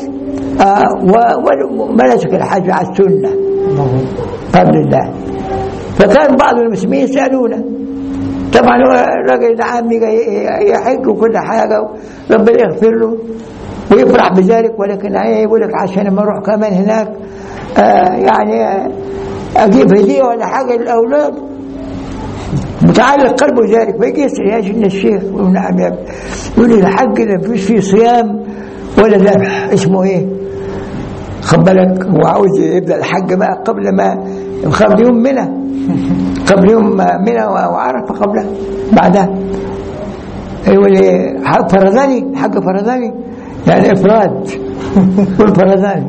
ومنسك الحج على السنة قبل الله. فكان بعض المسلمين يسألونا، طبعا الراجل عامي يحج وكل حاجة ربنا يغفر له ويفرح بذلك، ولكن يقول لك عشان لما اروح كمان هناك يعني اجيب هديه ولا حاجه للاولاد، متعلق قلبه ذلك. فيجي يسال يا شيخ الشيخ، نعم يا ابني، يقول لي الحج ما فيش فيه صيام ولا ذبح، اسمه ايه؟ خد بالك، هو عاوز يبدا الحج بقى قبل يوم منى، قبل يوم منى وعرفه قبلها بعدها. يقول لي فرضاني، حج فرضاني يعني افراد والفرضاني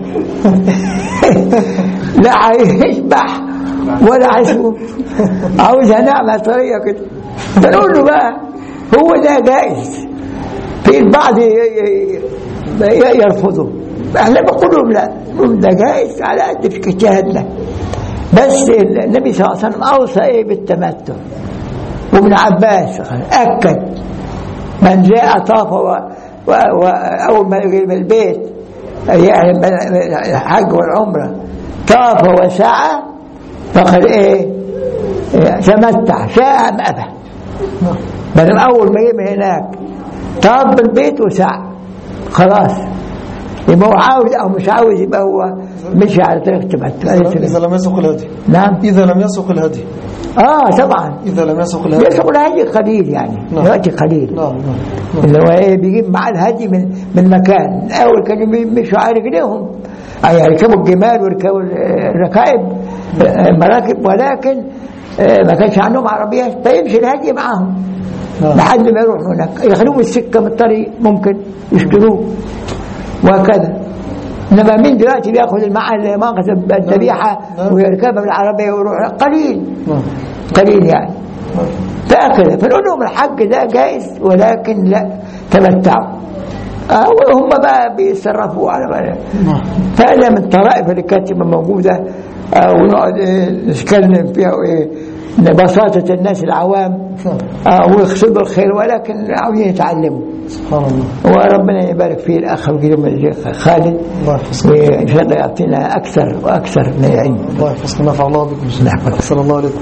لا هيشبح ولا هيشوف، عاوزها نعمة طريقة كده. فنقول له بقى هو ده جائز، في البعض يرفضه، احنا بنقول لهم لا، ده جائز على قد في اجتهادنا. بس النبي صلى الله عليه وسلم اوصى بالتمتع، وابن عباس اكد من جاء طاف وأول ما يجي من البيت يعني الحج والعمرة طاف وسعى فقد تمتع، شاء أم أبى. بل أول ما يجي من هناك طاف بالبيت وسعى خلاص، يبقى هو عاوز أو مش عاوز، يبقى هو مشي على طريق التمتع. إذا لم يسوق الهدي. نعم، إذا لم يسوق الهدي. طبعا إذا لم يسوق الهدي، يسوق الهدي قليل يعني، يأتي قليل. نعم. اللي هو بيجيب معاه الهدي من مكان. أول كانوا مشوا على رجليهم، يعني يركبوا الجمال ويركبوا الركائب المراكب، ولكن ما كانش عندهم عربيات، فيمشي الهدي معاهم لحد ما يروحوا هناك، يخلوهم السكة من الطريق ممكن يشتروه وهكذا. إنما مين دلوقتي بياخذ الماخذ الذبيحة ويركبها بالعربية ويروح؟ قليل يعني. فأكذا فنقول لهم الحج ده جائز، ولكن لا تمتعوا. وهم بقى بيتصرفوا على بالهم. فهذا من الطرائف اللي كانت موجودة، ونقعد نتكلم فيها بساطة الناس العوام ويقصدوا الخير، ولكن عاوزين يتعلموا. سبحان الله. وربنا يبارك فيه الأخ خالد، وإن شاء الله يعطينا أكثر وأكثر من العلم. الله يحفظكم، نفع الله بكم. أحسن الله عليكم.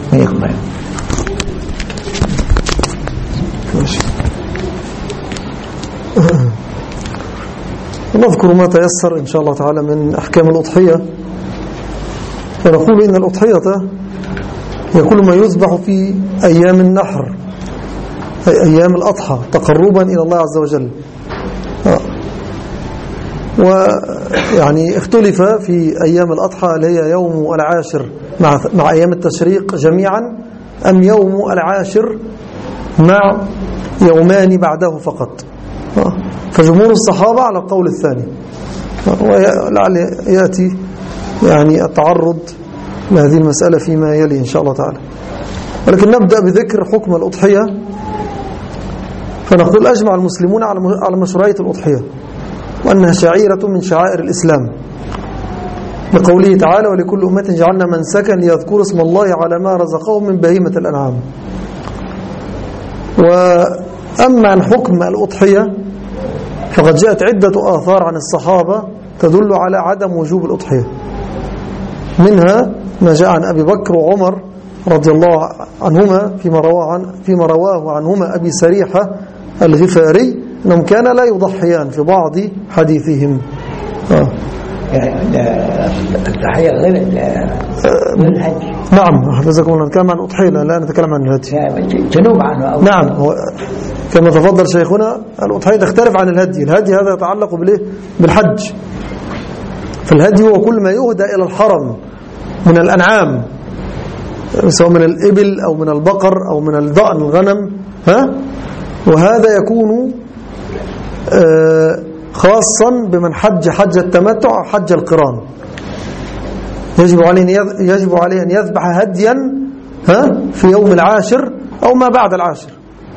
نذكر ما تيسر إن شاء الله تعالى من أحكام الأضحية. ونقول إن الأضحية هي كل ما يذبح في أيام النحر، أي أيام الأضحى، تقربا إلى الله عز وجل. ويعني اختلف في أيام الأضحى اللي هي يوم العاشر مع أيام التشريق جميعا، أم يوم العاشر مع يومان بعده فقط. فجمهور الصحابة على القول الثاني، ولعل يأتي يعني التعرض لهذه المسألة فيما يلي إن شاء الله تعالى. ولكن نبدأ بذكر حكم الأضحية. فنقول أجمع المسلمون على مشروعية الأضحية، وأنها شعيرة من شعائر الإسلام، لقوله تعالى: ولكل أمة جعلنا منسكا ليذكروا اسم الله على ما رزقهم من بهيمة الأنعام. وأما عن حكم الأضحية فقد جاءت عدة آثار عن الصحابة تدل على عدم وجوب الأضحية. منها ما جاء عن أبي بكر وعمر رضي الله عنهما فيما رواه عنهما أبي سريحة الغفاري أنهم كان لا يضحيان في بعض حديثهم. الضحية غير الهدي. نعم حفظكم الله، نتكلم عن الأضحية لا نتكلم عن الهدي. جنوب عنه. نعم كما تفضل شيخنا، الأضحية تختلف عن الهدي. الهدي هذا يتعلق بالحج، فالهدي هو كل ما يهدى إلى الحرم من الأنعام، سواء من الإبل أو من البقر أو من الضأن الغنم، وهذا يكون خاصا بمن حج التمتع أو حج القران. يجب عليه أن يذبح هديا في يوم العاشر أو ما بعد العاشر.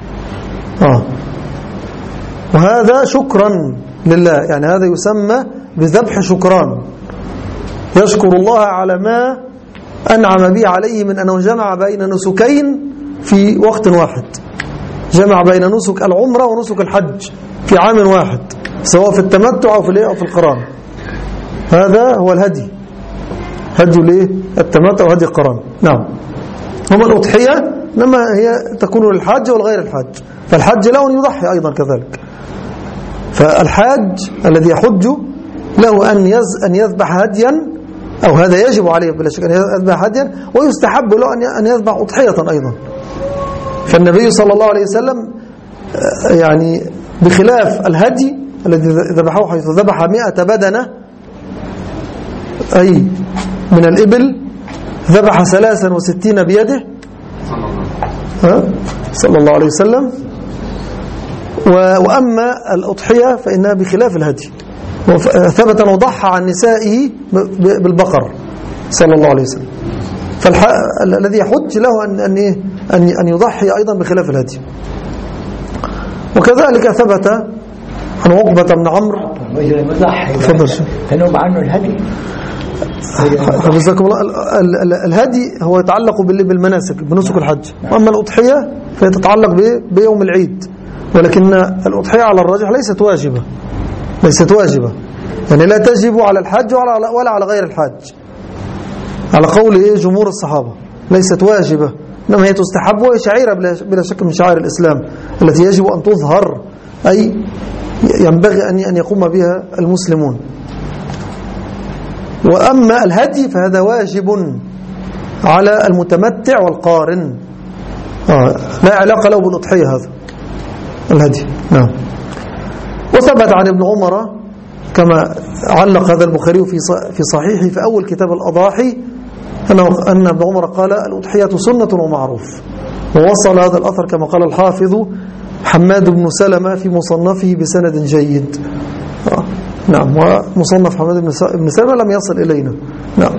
وهذا شكرا لله، يعني هذا يسمى بذبح شكران، يشكر الله على ما أنعم به عليه من أنه جمع بين نسكين في وقت واحد، جمع بين نسك العمرة ونسك الحج في عام واحد، سواء في التمتع أو في القران. هذا هو الهدي، هدي التمتع وهدي القران. نعم. هما الأضحية إنما هي تكون للحاج والغير الحاج، فالحج له أن يضحي أيضا كذلك. فالحاج الذي يحج له أن يذبح هديا، أو هذا يجب عليه بلا شك أن يذبح هديا، ويستحب له أن يذبح أضحية أيضا. فالنبي صلى الله عليه وسلم يعني بخلاف الهدي الذي ذبحه، حيث ذبح 100 بدنة أي من الإبل، ذبح 63 بيده صلى الله عليه وسلم. وأما الأضحية فإنها بخلاف الهدي، ثبت أنه ضحى عن نسائه بالبقر صلى الله عليه وسلم. فالذي يحج له أن يضحي أيضا بخلاف الهدي. وكذلك ثبت عن عقبة بن عمرو تنوب عنه الهدي. حفظكم الله، الهدي هو يتعلق بالمناسك، بنسك الحج. وأما الأضحية فهي تتعلق بيوم العيد، ولكن الأضحية على الراجح ليست واجبة، يعني لا تجب على الحج ولا على غير الحاج، على قول جمهور الصحابة. ليست واجبة، إنما هي تستحب، وهي شعيرة بلا شك من شعائر الإسلام التي يجب أن تظهر، أي ينبغي أن يقوم بها المسلمون. وأما الهدي فهذا واجب على المتمتع والقارن، لا علاقة له بالأضحية هذا الهدي. نعم. وثبت عن ابن عمر كما علق هذا البخاري في صحيحه في أول كتاب الأضاحي أن ابن عمر قال: الأضحية سنة ومعروف. ووصل هذا الأثر كما قال الحافظ حماد بن سلمة في مصنفه بسند جيد. نعم. ومصنف حماد بن سلمة لم يصل إلينا. نعم.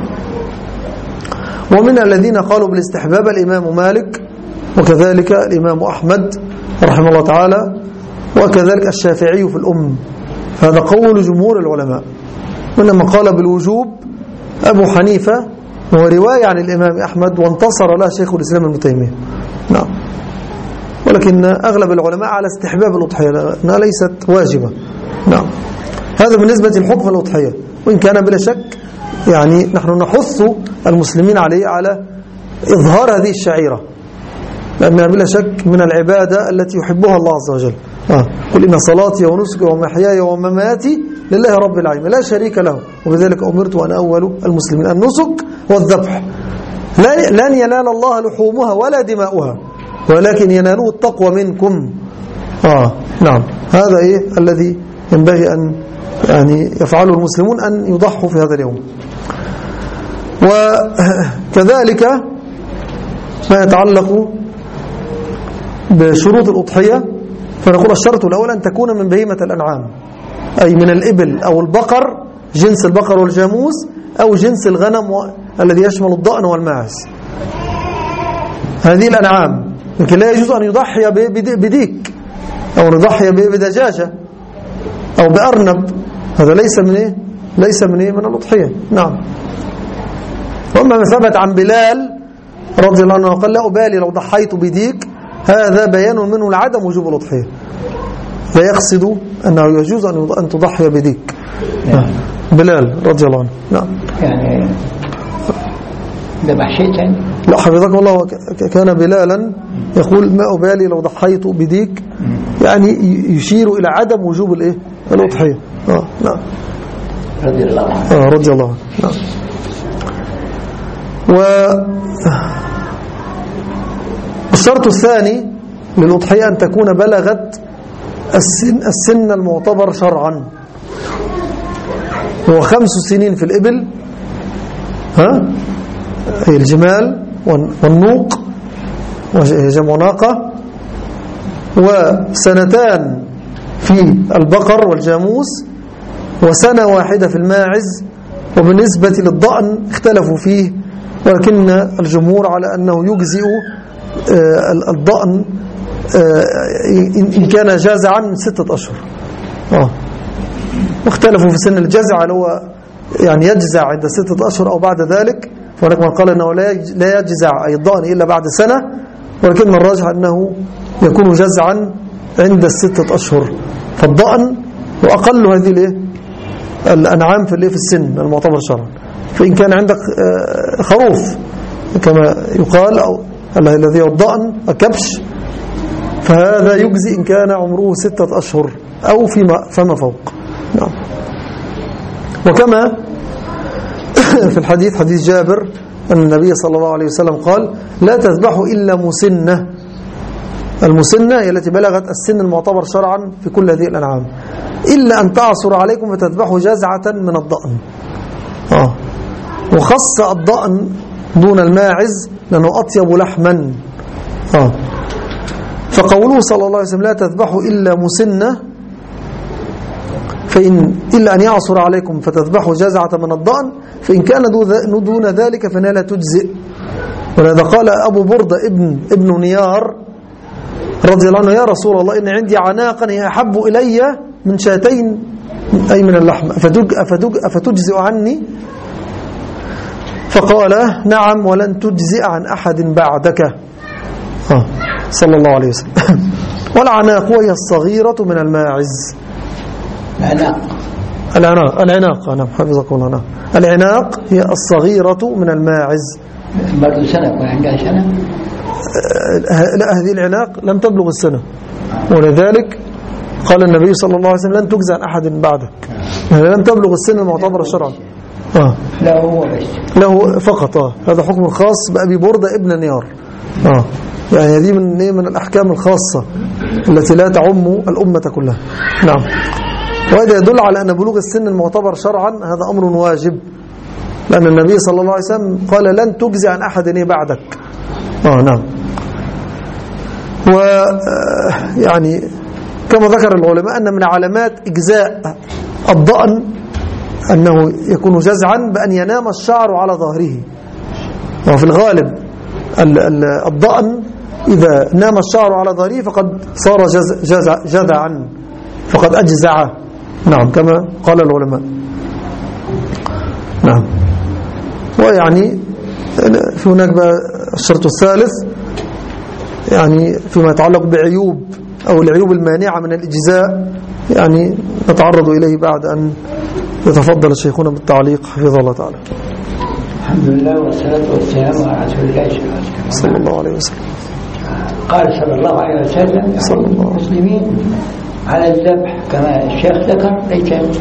ومن الذين قالوا بالاستحباب الإمام مالك، وكذلك الإمام أحمد رحمه الله تعالى، وكذلك الشافعي في الأم. هذا قول جمهور العلماء. وإنما قال بالوجوب أبو حنيفة، وهو رواية عن الإمام أحمد، وانتصر له شيخ الإسلام ابن تيمية. نعم. ولكن أغلب العلماء على استحباب الأضحية، لأنها ليست واجبة. نعم. هذا بالنسبة للحكم الأضحية، وإن كان بلا شك يعني نحن نحث المسلمين على إظهار هذه الشعيرة، لأنها بلا شك من العبادة التي يحبها الله عز وجل. قل إن صلاتي ونسكي ومحياي ومماتي لله رب العالمين لا شريك له وبذلك أمرت وأنا أول المسلمين. النسك هو الذبح، لن ينال الله لحومها ولا دماؤها، ولكن يناله التقوى منكم. نعم. هذا الذي ينبغي أن يعني يفعله المسلمون، أن يضحوا في هذا اليوم. وكذلك ما يتعلق بشروط الأضحية، فنقول الشرط الأول أن تكون من بهيمة الأنعام، أي من الإبل أو البقر، جنس البقر والجاموس، أو جنس الغنم الذي يشمل الضأن والماعز. هذه الأنعام. لكن لا يجوز أن يضحي بديك، أو يضحي بدجاجة أو بأرنب، هذا ليس من الأضحية. نعم. وأما ما ثبت عن بلال رضي الله عنه قال: لا أبالي لو ضحيت بديك، هذا بيان منه لعدم وجوب الأضحية، لا يقصد أنه يجوز أن تضحي بديك. بلال رضي الله عنه. نعم. يعني ذبح شيء ثاني؟ لا حفظكم الله، كان بلالا يقول ما أبالي لو ضحيت بديك، يعني يشير إلى عدم وجوب الأضحية. نعم رضي الله عنه. رضي الله عنه. نعم. والشرط الثاني للأضحية أن تكون بلغت السن المعتبر شرعا، هو 5 سنين في الإبل، هي الجمال والنوق جمع ناقة، و2 في البقر والجاموس، و1 واحدة في الماعز. وبالنسبة للضأن اختلفوا فيه، ولكن الجمهور على أنه يجزئ الضأن إن كان جازعا 6 أشهر. واختلفوا في سن الجزع، هل هو يعني يجزع عند 6 أشهر أو بعد ذلك. هناك من قال أنه لا يجزع أي الضأن إلا بعد سنة، ولكن الراجح أنه يكون جزعا عند 6 أشهر. فالضأن وأقل هذه الأنعام في السن المعتبر شرعا. فإن كان عندك خروف كما يقال أو الذي هو الضأن الكبش، فهذا يجزي إن كان عمره 6 أشهر أو فما فوق. نعم. وكما في الحديث حديث جابر أن النبي صلى الله عليه وسلم قال لا تذبحوا إلا مسنة. المسنة هي التي بلغت السن المعتبر شرعا في كل هذه الأنعام، إلا أن تعصر عليكم فتذبحوا جزعة من الضأن. وخص الضأن دون الماعز لأنه أطيب لحما. فقوله صلى الله عليه وسلم لا تذبحوا إلا مسنة، إلا أن يعصر عليكم فتذبحوا جزعة من الضأن، فإن كان دون ذلك فإنها لا تجزئ. ولهذا قال أبو بردة ابن نيار رضي الله عنه يا رسول الله إن عندي عناقا هي أحب إلي من 2 أي من اللحم، أفتجزئ عني؟ فقال نعم ولن تجزئ عن أحد بعدك صلى الله عليه وسلم. والعناق هي الصغيرة من الماعز. العناق نعم حفظكم الله. العناق هي الصغيرة من الماعز. برضو سنة عندها سنة؟ لا، هذه العناق لم تبلغ السنة، ولذلك قال النبي صلى الله عليه وسلم لن تجزى عن أحد بعدك، لم تبلغ السن المعتبرة شرعا. لا هو بس له فقط. هذا حكم خاص بأبي بردة ابن نيار. يعني هذه من الأحكام الخاصة التي لا تعم الأمة كلها. نعم. وهذا يدل على أن بلوغ السن المعتبر شرعا هذا أمر واجب، لأن النبي صلى الله عليه وسلم قال لن تجزي عن أحد بعدك. نعم. ويعني كما ذكر العلماء أن من علامات إجزاء الضأن أنه يكون جزعا بأن ينام الشعر على ظهره. وفي الغالب الضأن إذا نام الشعر على ظهره فقد صار جزعا، فقد أجزع. نعم كما قال العلماء. نعم. ويعني هناك بقى الشرط الثالث يعني فيما يتعلق بعيوب أو العيوب المانعة من الإجزاء، يعني نتعرض إليه بعد أن يتفضل شيخنا بالتعليق حفظه الله تعالى. الحمد لله والصلاة والسلام على رسول الله صلى الله عليه وسلم. قال صلى الله عليه وسلم المسلمين على الذبح كما الشيخ ذكر ليس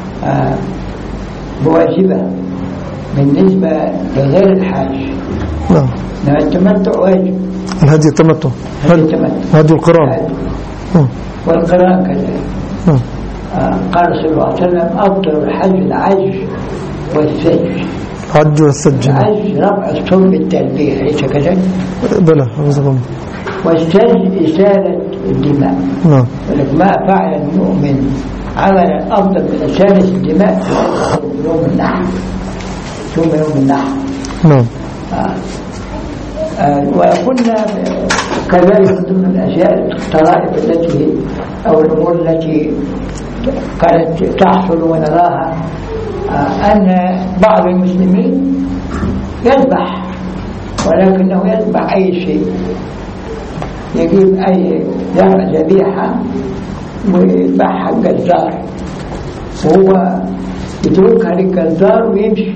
بواجبة بالنسبة لغير الحاج. نعم. التمتع واجب. الهدي التمتع. هدي القران. والقران كذلك. قال صلى الله عليه وسلم أفضل الحج العج والسج. الحج والسج. العج رفع الصوم بالتلبية ليس كذلك؟ بلى حفظكم. والسج إسالة الدماء. نعم. ولكن ما فعل المؤمن عملا أفضل من إسالة الدماء في يوم النحر. ثم يوم النحر. نعم. وقلنا كذلك ضمن الأشياء الطرائف التي أو الأمور التي كانت تحصل ونراها أن بعض المسلمين يذبح، ولكنه يذبح أي شيء، يجيب أي ذبيحة ويذبحها الجزار، وهو يتركها للجزار ويمشي.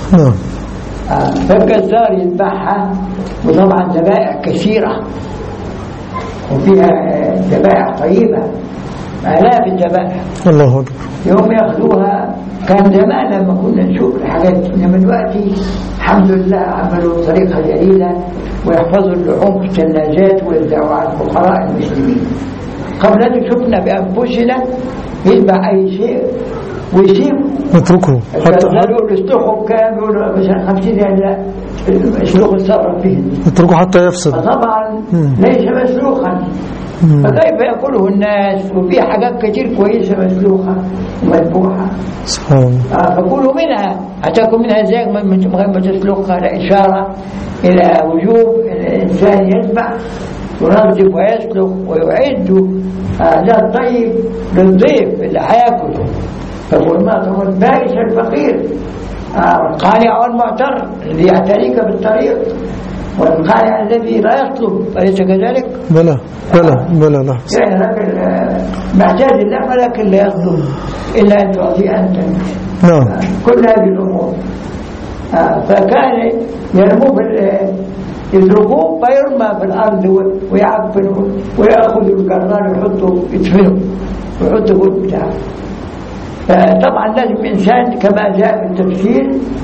فالجزار يذبحها، وطبعا ذبائح كثيرة وفيها ذبائح طيبة، آلاف الذبائح. الله أكبر. يوم ياخذوها. كان زمان لما كنا نشوف الحاجات، انما دلوقتي الحمد لله عملوا طريقة جديدة ويحفظوا اللحوم في الثلاجات ويوزعوا على الفقراء المسلمين. قبل أن شفنا بأنفسنا يذبح أي شيء ويسيب نتركه حتى يقولوا اسلخوا بكام، يقولوا مثلا 50 لا اسلخوا الصرف فيه، نتركه حتى يفسد. فطبعا ليس مسلوخا، فكيف يأكله الناس؟ وفي حاجات كتير كويسة مسلوخة ومذبوحة. سبحان الله. فكلوا منها، هتاكل منها ازاي من غير ما تسلخها؟ لإشارة إلى وجوب الإنسان يذبح ينظف ويسلخ ويعد لا الطيب للضيف اللي هياكله. فقل ما تقول البائس الفقير والقانع والمعتر الذي يعتريك بالطريق، والقانع الذي لا يطلب، أليس كذلك؟ بلى لا. يعني راجل محتاج الله ولكن لا يطلب إلا أن تعطي أنت. نعم. كل هذه الأمور. فكان يرموه يتركوه فيرمى في الأرض ويعفنه ويأخذ القرار ويحطه يدفنه ويحطه في البتاع. فطبعا لازم إنسان كما جاء في التفسير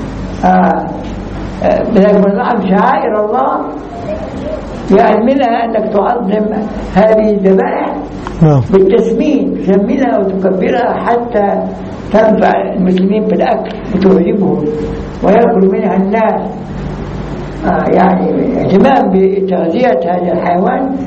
من شعائر الله، يعني منها أنك تعظم هذه الذبائح بالتسمين، تسمينها وتكبرها حتى تنفع المسلمين في الأكل وتعجبهم ويأكل منها الناس. يعني اهتمام بتغذية هذا الحيوان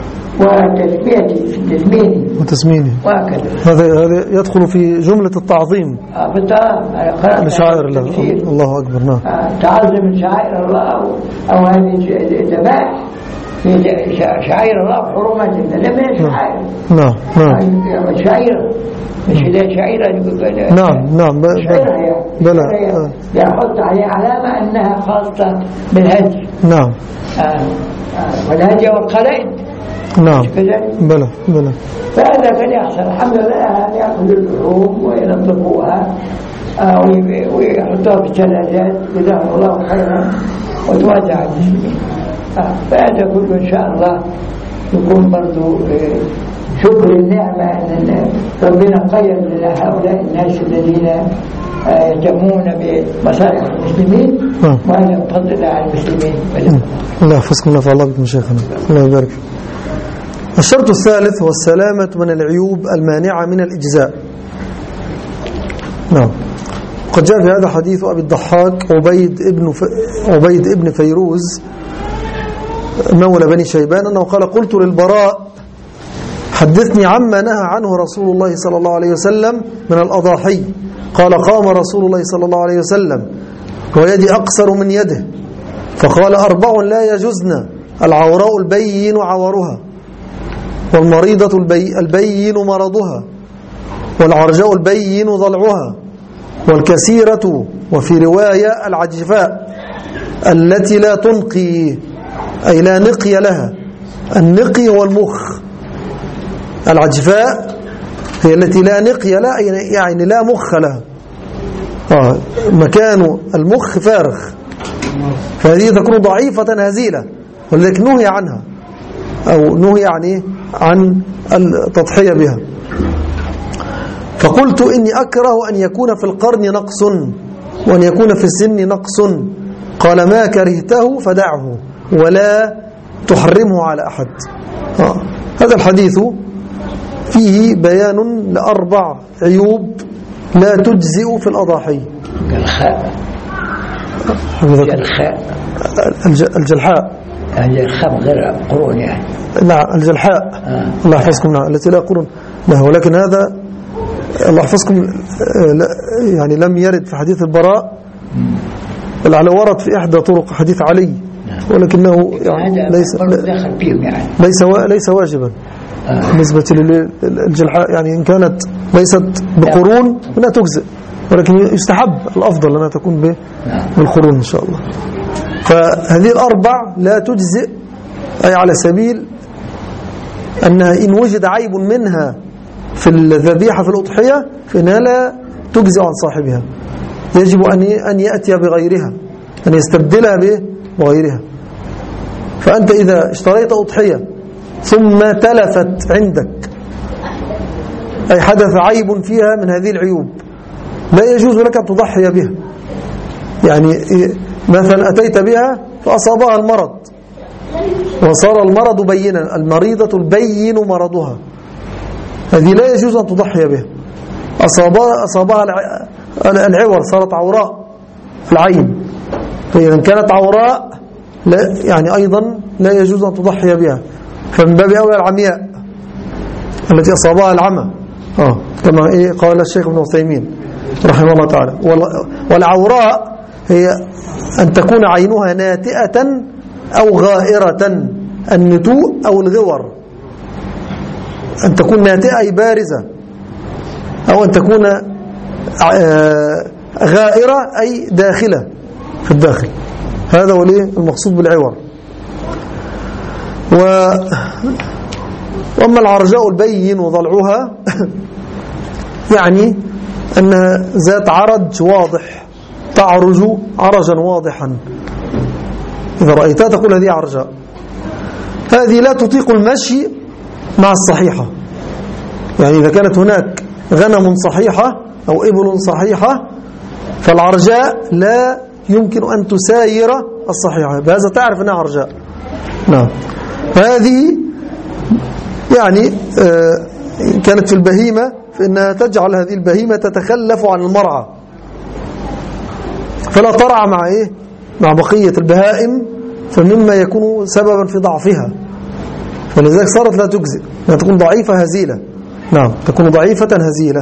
وتسمينه وهكذا. هذا يدخل في جملة التعظيم لشعائر الله. الله أكبر. نعم. تعظم شعائر الله أو هذه الذبائح شعائر الله وحرمات الله، لم هي شعائر. نعم. شعيرة مش هي شعيرة. نعم. بلى يحط عليه علامة أنها خاصة بالهدي. نعم. والهدي والقلائد. نعم. بلى. فهذا كان يحصل. الحمد لله أن يأخذ اللحوم وينظفوها ويحطوها في الثلاجات جزاهم الله خيرا وتوزع المسلمين. فهذا كله إن شاء الله يكون برضو شكر النعمة أن ربنا قيم لنا هؤلاء الناس الذين يهتمون بمصالح المسلمين، وأنا بفضل الله على المسلمين. الله يحفظكم ونفع الله بكم شيخنا. الله يبارك. الشرط الثالث هو السلامة من العيوب المانعة من الإجزاء. نعم. قد جاء في هذا حديث أبي الضحاك عبيد ابن فيروز مولى بني شيبان أنه قال: قلت للبراء حدثني عما نهى عنه رسول الله صلى الله عليه وسلم من الأضاحي. قال: قام رسول الله صلى الله عليه وسلم ويدي أقصر من يده فقال: 4 لا يجزن: العوراء البين عورها، والمريضة البين مرضها، والعرجاء البين ضلعها، والكثيرة وفي رواية العجفاء التي لا تنقي، أي لا نقي لها. النقي هو المخ، العجفاء هي التي لا نقي لها، يعني لا مخ لها، مكان المخ فارغ، فهذه تكون ضعيفة هزيلة، ولذلك نهي عنها أو نهي عن التضحية بها. فقلت: إني أكره أن يكون في القرن نقص وأن يكون في السن نقص. قال: ما كرهته فدعه ولا تحرمه على أحد. هذا الحديث فيه بيان ل4 عيوب لا تجزئ في الأضاحي. الجلحاء الخم غير قرون يعني. نعم الجلحاء. الله يحفظكم. نعم التي لا قرون لها، ولكن هذا الله يحفظكم يعني لم يرد في حديث البراء، لعله ورد في إحدى طرق حديث علي، ولكنه يعني ليس واجبا بالنسبة للجلحاء. يعني إن كانت ليست بقرون فلا تجزئ، ولكن يستحب الأفضل أنها تكون بالقرون إن شاء الله. فهذه 4 لا تجزئ، أي على سبيل أنها إن وجد عيب منها في الذبيحة في الأضحية فإنها لا تجزئ عن صاحبها، يجب أن يأتي بغيرها، أن يستبدلها بغيرها. فأنت إذا اشتريت أضحية ثم تلفت عندك، أي حدث عيب فيها من هذه العيوب، لا يجوز لك أن تضحي بها. يعني مثلا أتيت بها فأصابها المرض وصار المرض بينا، المريضة البين مرضها، هذه لا يجوز أن تضحي بها. أصابها العور، صارت عوراء العين، فإذا كانت عوراء لا يعني أيضا لا يجوز أن تضحي بها. فمن باب أولى العمياء التي أصابها العمى، كما قال الشيخ ابن عثيمين رحمه الله تعالى. والعوراء هي أن تكون عينها ناتئة أو غائرة، النتوء أو الغور، أن تكون ناتئة أي بارزة، أو أن تكون غائرة أي داخلة في الداخل. هذا هو المقصود بالعور. وأما العرجاء البين وضلعها يعني أنها ذات عرج واضح، تعرج عرجا واضحا، إذا رأيتها تقول هذه عرجاء. هذه لا تطيق المشي مع الصحيحة، يعني إذا كانت هناك غنم صحيحة أو إبل صحيحة فالعرجاء لا يمكن أن تساير الصحيحة، بهذا تعرف أنها عرجاء. نعم. هذه يعني كانت في البهيمة، فإنها تجعل هذه البهيمة تتخلف عن المرعى، فلا ترعى مع بقية البهائم، فمما يكون سببا في ضعفها، فلذلك صارت لا تجزئ، لا تكون ضعيفة هزيلة. نعم، تكون ضعيفة هزيلة.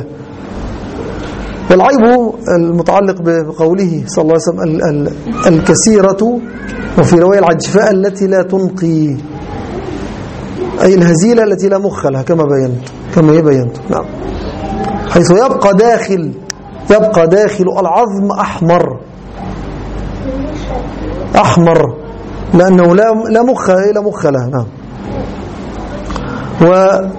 والعيب المتعلق بقوله صلى الله عليه وسلم الكثيرة، وفي رواية العجفاء التي لا تنقي، أي الهزيلة التي لا مخ لها كما يبينت. نعم. حيث يبقى داخل العظم أحمر لأنه لا مخ لها. نعم. وهذه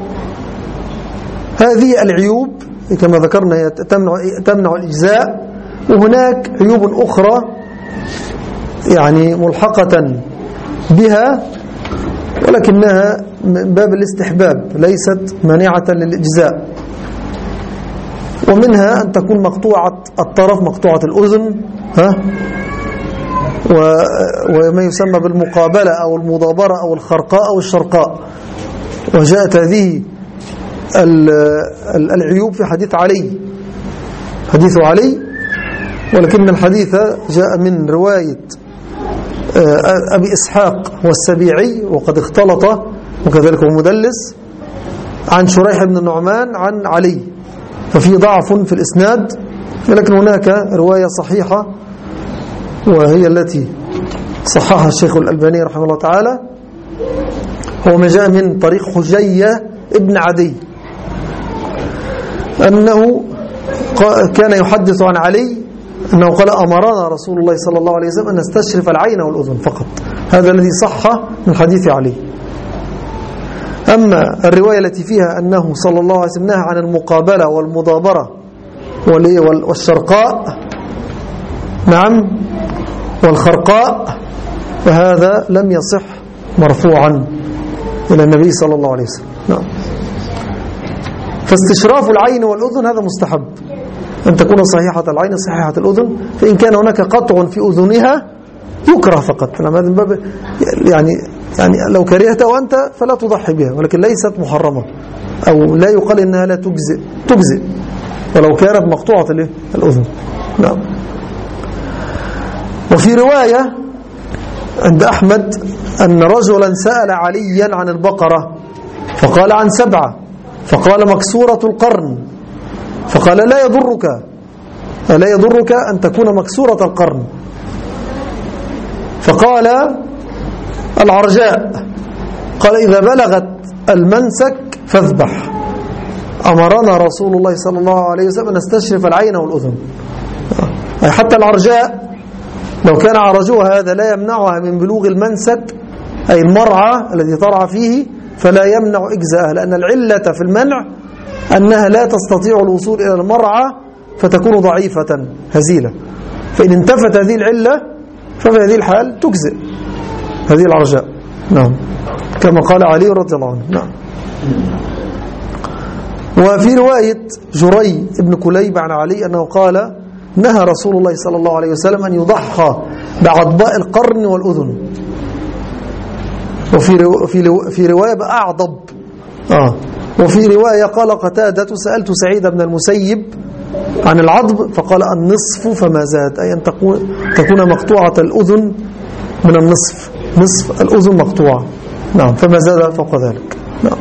العيوب كما ذكرنا تمنع الإجزاء. وهناك عيوب أخرى يعني ملحقة بها ولكنها من باب الاستحباب، ليست مانعة للإجزاء. ومنها أن تكون مقطوعة الطرف، مقطوعة الأذن، وما يسمى بالمقابلة أو المضابرة أو الخرقاء أو الشرقاء. وجاءت هذه العيوب في حديث علي، ولكن الحديث جاء من رواية أبي إسحاق والسبيعي وقد اختلط، وكذلك هو مدلس، عن شريح بن النعمان عن علي، ففي ضعف في الإسناد. ولكن هناك رواية صحيحة وهي التي صححها الشيخ الألباني رحمه الله تعالى، هو ما جاء من طريق حجية ابن عدي أنه كان يحدث عن علي أنه قال أمرنا رسول الله صلى الله عليه وسلم أن نستشرف العين والأذن فقط. هذا الذي صح من حديث علي. أما الرواية التي فيها أنه صلى الله عليه وسلم نهى عن المقابلة والمضابرة والشرقاء، نعم، والخرقاء، فهذا لم يصح مرفوعا إلى النبي صلى الله عليه وسلم. نعم. فاستشراف العين والأذن هذا مستحب، أن تكون صحيحة العين صحيحة الأذن. فإن كان هناك قطع في أذنها يكره فقط. هذا من باب يعني لو كرهته أنت فلا تضحي بها، ولكن ليست محرمة، أو لا يقال إنها لا تجزئ ولو كانت مقطوعة الأذن. نعم. وفي رواية عند أحمد أن رجلا سأل عليا عن البقرة فقال عن 7، فقال مكسورة القرن، فقال لا يضرك أن تكون مكسورة القرن. فقال العرجاء، قال إذا بلغت المنسك فاذبح، أمرنا رسول الله صلى الله عليه وسلم أن نستشرف العين والأذن. أي حتى العرجاء لو كان عرجوها هذا لا يمنعها من بلوغ المنسك، أي المرعى الذي ترعى فيه، فلا يمنع إجزاءها، لأن العلة في المنع أنها لا تستطيع الوصول إلى المرعى فتكون ضعيفة هزيلة، فإن انتفت هذه العلة ففي هذه الحال تجزئ هذه العرجاء. نعم، كما قال علي رضي الله عنه. نعم. وفي رواية جري بن كليب عن علي أنه قال: نهى رسول الله صلى الله عليه وسلم أن يضحى بعضباء القرن والأذن، وفي رواية بأعضب. وفي رواية قال قتادة: سألت سعيد بن المسيب عن العضب فقال: النصف فما زاد، أي أن تكون مقطوعة الأذن من النصف، نصف الأذن مقطوعة. نعم، فما زاد فوق ذلك. نعم.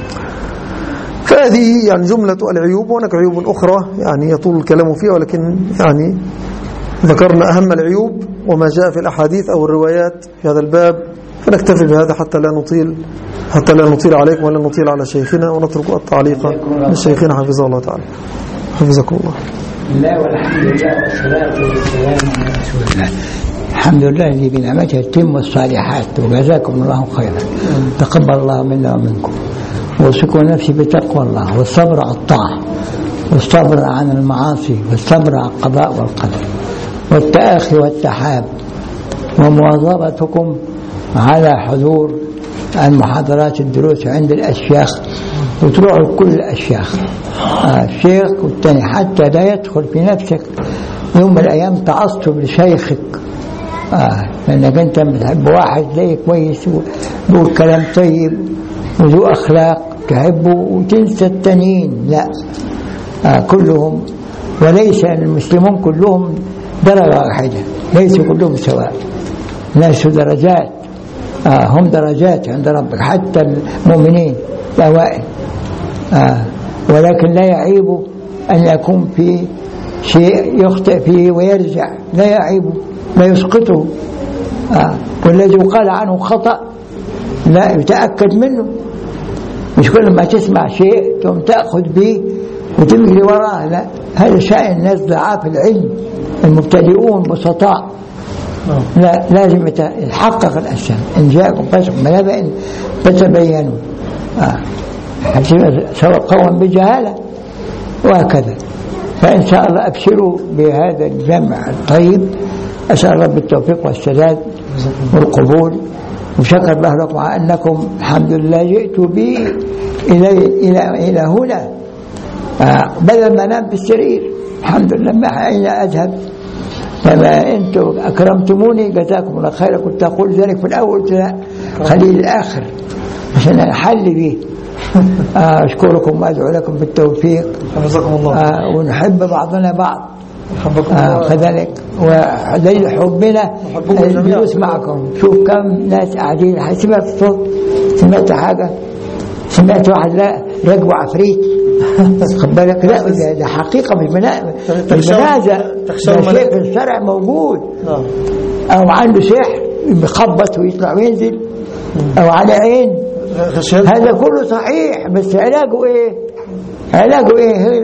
فهذه يعني جملة العيوب، وهناك عيوب أخرى يعني يطول الكلام فيها، ولكن يعني ذكرنا أهم العيوب وما جاء في الأحاديث أو الروايات في هذا الباب، فنكتفي بهذا حتى لا نطيل عليكم ولا نطيل على شيخنا، ونترك التعليق لشيخنا حفظه الله تعالى. حفظكم الله. لا، والحمد لله والصلاة والسلام على رسول الله. الحمد لله الذي بنعمته تتم الصالحات، وجزاكم الله خيرا. تقبل الله منا ومنكم، وسكون نفسي بتقوى الله، والصبر على الطاعة، والصبر عن المعاصي، والصبر على القضاء والقدر، والتآخي والتحاب، ومواظبتكم على حضور المحاضرات الدروس عند الأشياخ، وتروحوا كل الأشياخ، الشيخ والتاني، حتى لا يدخل في نفسك يوم من الأيام تعصب لشيخك، لأنك أنت بتحب واحد زي كويس وذو كلام طيب وذو أخلاق تحبه وتنسى التانيين. لا، كلهم، وليس المسلمون كلهم درجة واحدة، ليسوا كلهم سواء، الناس درجات، هم درجات عند ربك، حتى المؤمنين الأوائل، ولكن لا يعيب أن يكون في شيء يخطئ فيه ويرجع، لا يعيبه، لا يسقطه، والذي قال عنه خطأ لا يتأكد منه، مش كل ما تسمع شيء ثم تأخذ به وتمشي وراه، لا، هذا شأن الناس ضعاف العلم المبتدئون بسطاء. لا، لازم يتحقق الأشياء، إن جاءكم فاسق بنبأ فتبينوا، سواء قوم بجهالة، وهكذا. فإن شاء الله أبشروا بهذا الجمع الطيب، أسأل رب التوفيق والسداد والقبول، وشكر الله لكم على أنكم الحمد لله جئتوا بي إلى هنا، بدل ما أنام في السرير، الحمد لله ما أين أذهب، فما أنتم أكرمتموني جزاكم الله خيرا. كنت أقول ذلك في الأول، خليه للآخر عشان أحل به. أشكركم وأدعو لكم بالتوفيق، حفظكم الله، ونحب بعضنا بعض كذلك، ودليل حبنا الجلوس معكم. شوف كم ناس قاعدين، سمعت الصوت، سمعت حاجة، سمعت واحد لا رجب عفريت، خد بالك، لا ده حقيقة مش بنازع، ده شيء في الشرع موجود، أو عنده سحر بيخبط ويطلع وينزل، أو على عين، هذا كله صحيح، بس علاجه إيه؟ علاجه إيه؟ هي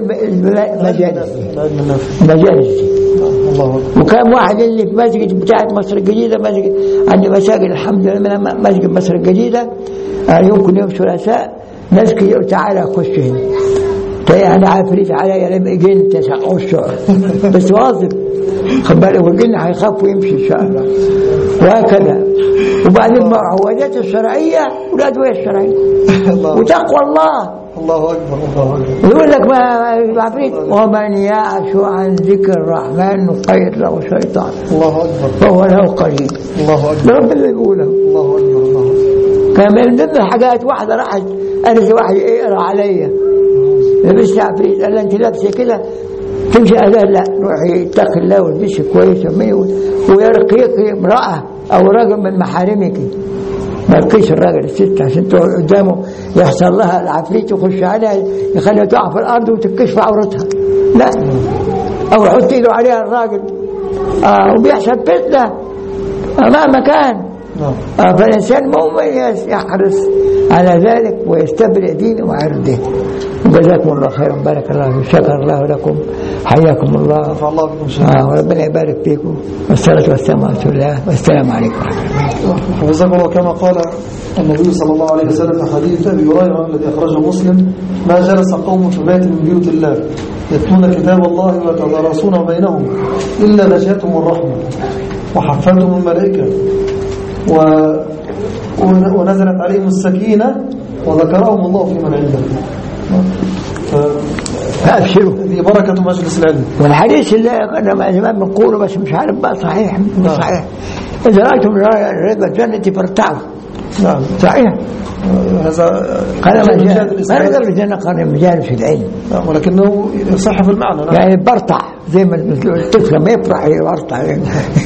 المجالس. وكم واحد اللي في مسجد بتاعت مصر الجديدة، مسجد عندي مساجد الحمد لله، مسجد مصر الجديدة، يمكن يوم ثلاثاء ناس كده تعالى خش هنا، أنا عفريت عليا لما جن تسع الشعر بس واظب، خد بالك، والجن هيخاف ويمشي إن شاء الله، وهكذا. وبعدين المعوذات الشرعية والأدوية الشرعية وتقوى الله. الله أكبر، الله أكبر. يقول لك ما العفريت: ومن يعش عن ذكر الرحمن نقيض له شيطان الله أكبر فهو له قريب. الله أكبر. رب اللي يقوله. الله أكبر. الله أكبر. كان من ضمن الحاجات واحدة راحت قالت واحد يقرأ عليا، لبست عفريت، قال أنت لابسة كده تمشي، قال لا روحي اتقي الله والبسي كويس ويرقيك امرأة أو رجل من محارمك، ما يرقيش الراجل الست عشان تقعد قدامه يحصل لها العفريت يخش عليها يخليها تقع في الأرض وتكشف عورتها، لا، أو يحط إيده عليها الراجل، وبيحصل فتنة مهما كان. فالإنسان مؤمن يحرص على ذلك ويستبرئ دينه وعرضه. وجزاكم الله خيرا، بارك الله فيكم، شكر الله لكم، حياكم الله. نفع الله بكم وربنا يبارك فيكم. والصلاة والسلام على رسول الله والسلام عليكم ورحمة الله. حفظكم الله. كما قال النبي صلى الله عليه وسلم في حديث أبي هريرة الذي أخرجه مسلم: ما جلس قوم في بيت من بيوت الله يتلون كتاب الله ويتدارسون بينهم إلا غشيتهم الرحمة وحفتهم الملائكة ونزلت عليهم السكينة وذكرهم الله في من عنده. فأبشروا، هذه بركة مجلس العلم. والحديث اللي أنا الإمام بنقوله بس مش عارف بقى صحيح مش صحيح: إذا رأيتم رضا الجنة فارتعوا. نعم صحيح. هذا قال ما نقدر الجنة قال مجال في العلم، ولكنه صح في المعنى. نعم. يعني برطع زي ما الطفل لما يفرح يبرطع يعني.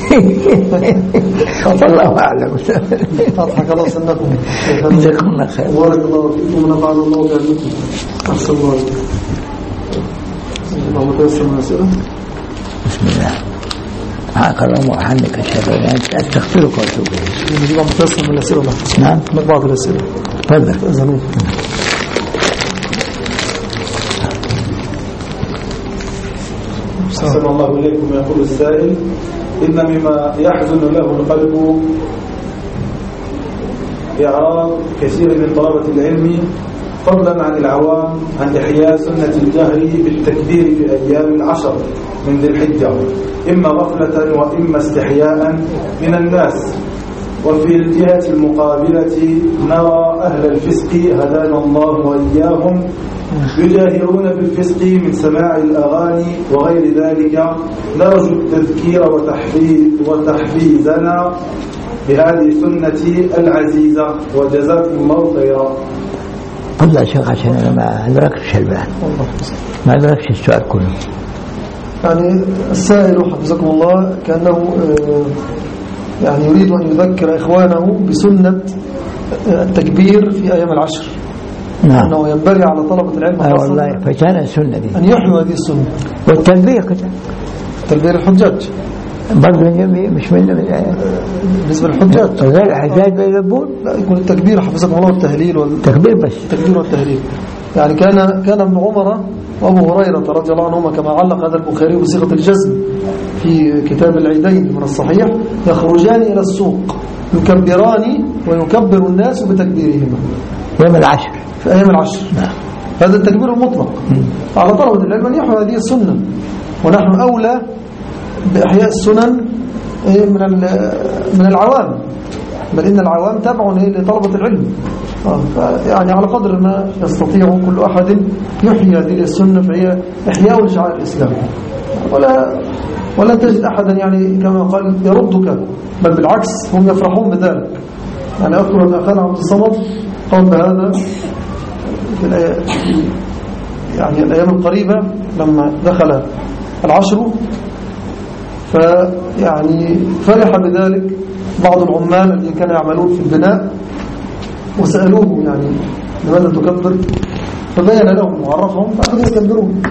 والله أعلم. أضحك الله سنكم. جزاكم الله خير. بارك الله فيكم ونفعنا الله بعلمكم. أحسن الله عليكم. اللهم تيسر من الأسئلة. بسم الله. معك اللهم وحمدك أشهد أن لا إله إلا أنت أستغفرك وأتوب إليك. نجيب متيسر من الأسئلة. نعم. بعض الأسئلة. تفضل. تأذنون. أحسن الله إليكم. يقول السائل: إن مما يحزن له القلب إعراض كثير من طلبة العلم فضلا عن العوام عن إحياء سنة الجهر بالتكبير في أيام العشر من ذي الحجة، إما غفلة وإما استحياء من الناس. وفي الجهة المقابلة نرى أهل الفسق هدانا الله وإياهم يجاهرون بالفسق من سماع الأغاني وغير ذلك. نرجو التذكير وتحفيزنا بهذه السنة العزيزة، وجزاكم الله خيرا. قل يا شيخ عشان أنا ما أدركش البان، ما أدركش السؤال كله. يعني السائل حفظكم الله كأنه يعني يريد أن يذكر إخوانه بسنة التكبير في أيام العشر. نعم. أنه ينبغي على طلبة العلم والله فكان السنة دي أن يحيوا هذه السنة. والتلبية كده، تلبية الحجاج برضه مش من بالنسبة للحجاج. غير الحجاج بيلبون. لا، يكون التكبير حفظكم الله والتهليل تكبير بس. التكبير والتهليل. يعني كان ابن عمر وابو هريرة رضي الله عنهما كما علق هذا البخاري بصيغة الجزم في كتاب العيدين من الصحيح: يخرجان إلى السوق يكبران ويكبر الناس بتكبيرهما يوم العشر، في أيام العشر. هذا التكبير المطلق. على طلبة العلم أن يحيوا هذه السنة، ونحن أولى بإحياء السنن من العوام، بل إن العوام تبع لطلبة العلم. يعني على قدر ما يستطيع كل أحد يحيي هذه السنة، فهي إحياء لشعائر الإسلام. ولا تجد أحدا يعني كما قال يردك، بل بالعكس هم يفرحون بذلك. يعني أذكر أن أخانا عبد الصمد قال بهذا في يعني الأيام القريبة لما دخل العشر، فيعني فرح بذلك بعض العمال الذين كانوا يعملون في البناء، وسألوه يعني لماذا تكبر؟ فبين لهم وعرفهم فأخذوا يكبرون.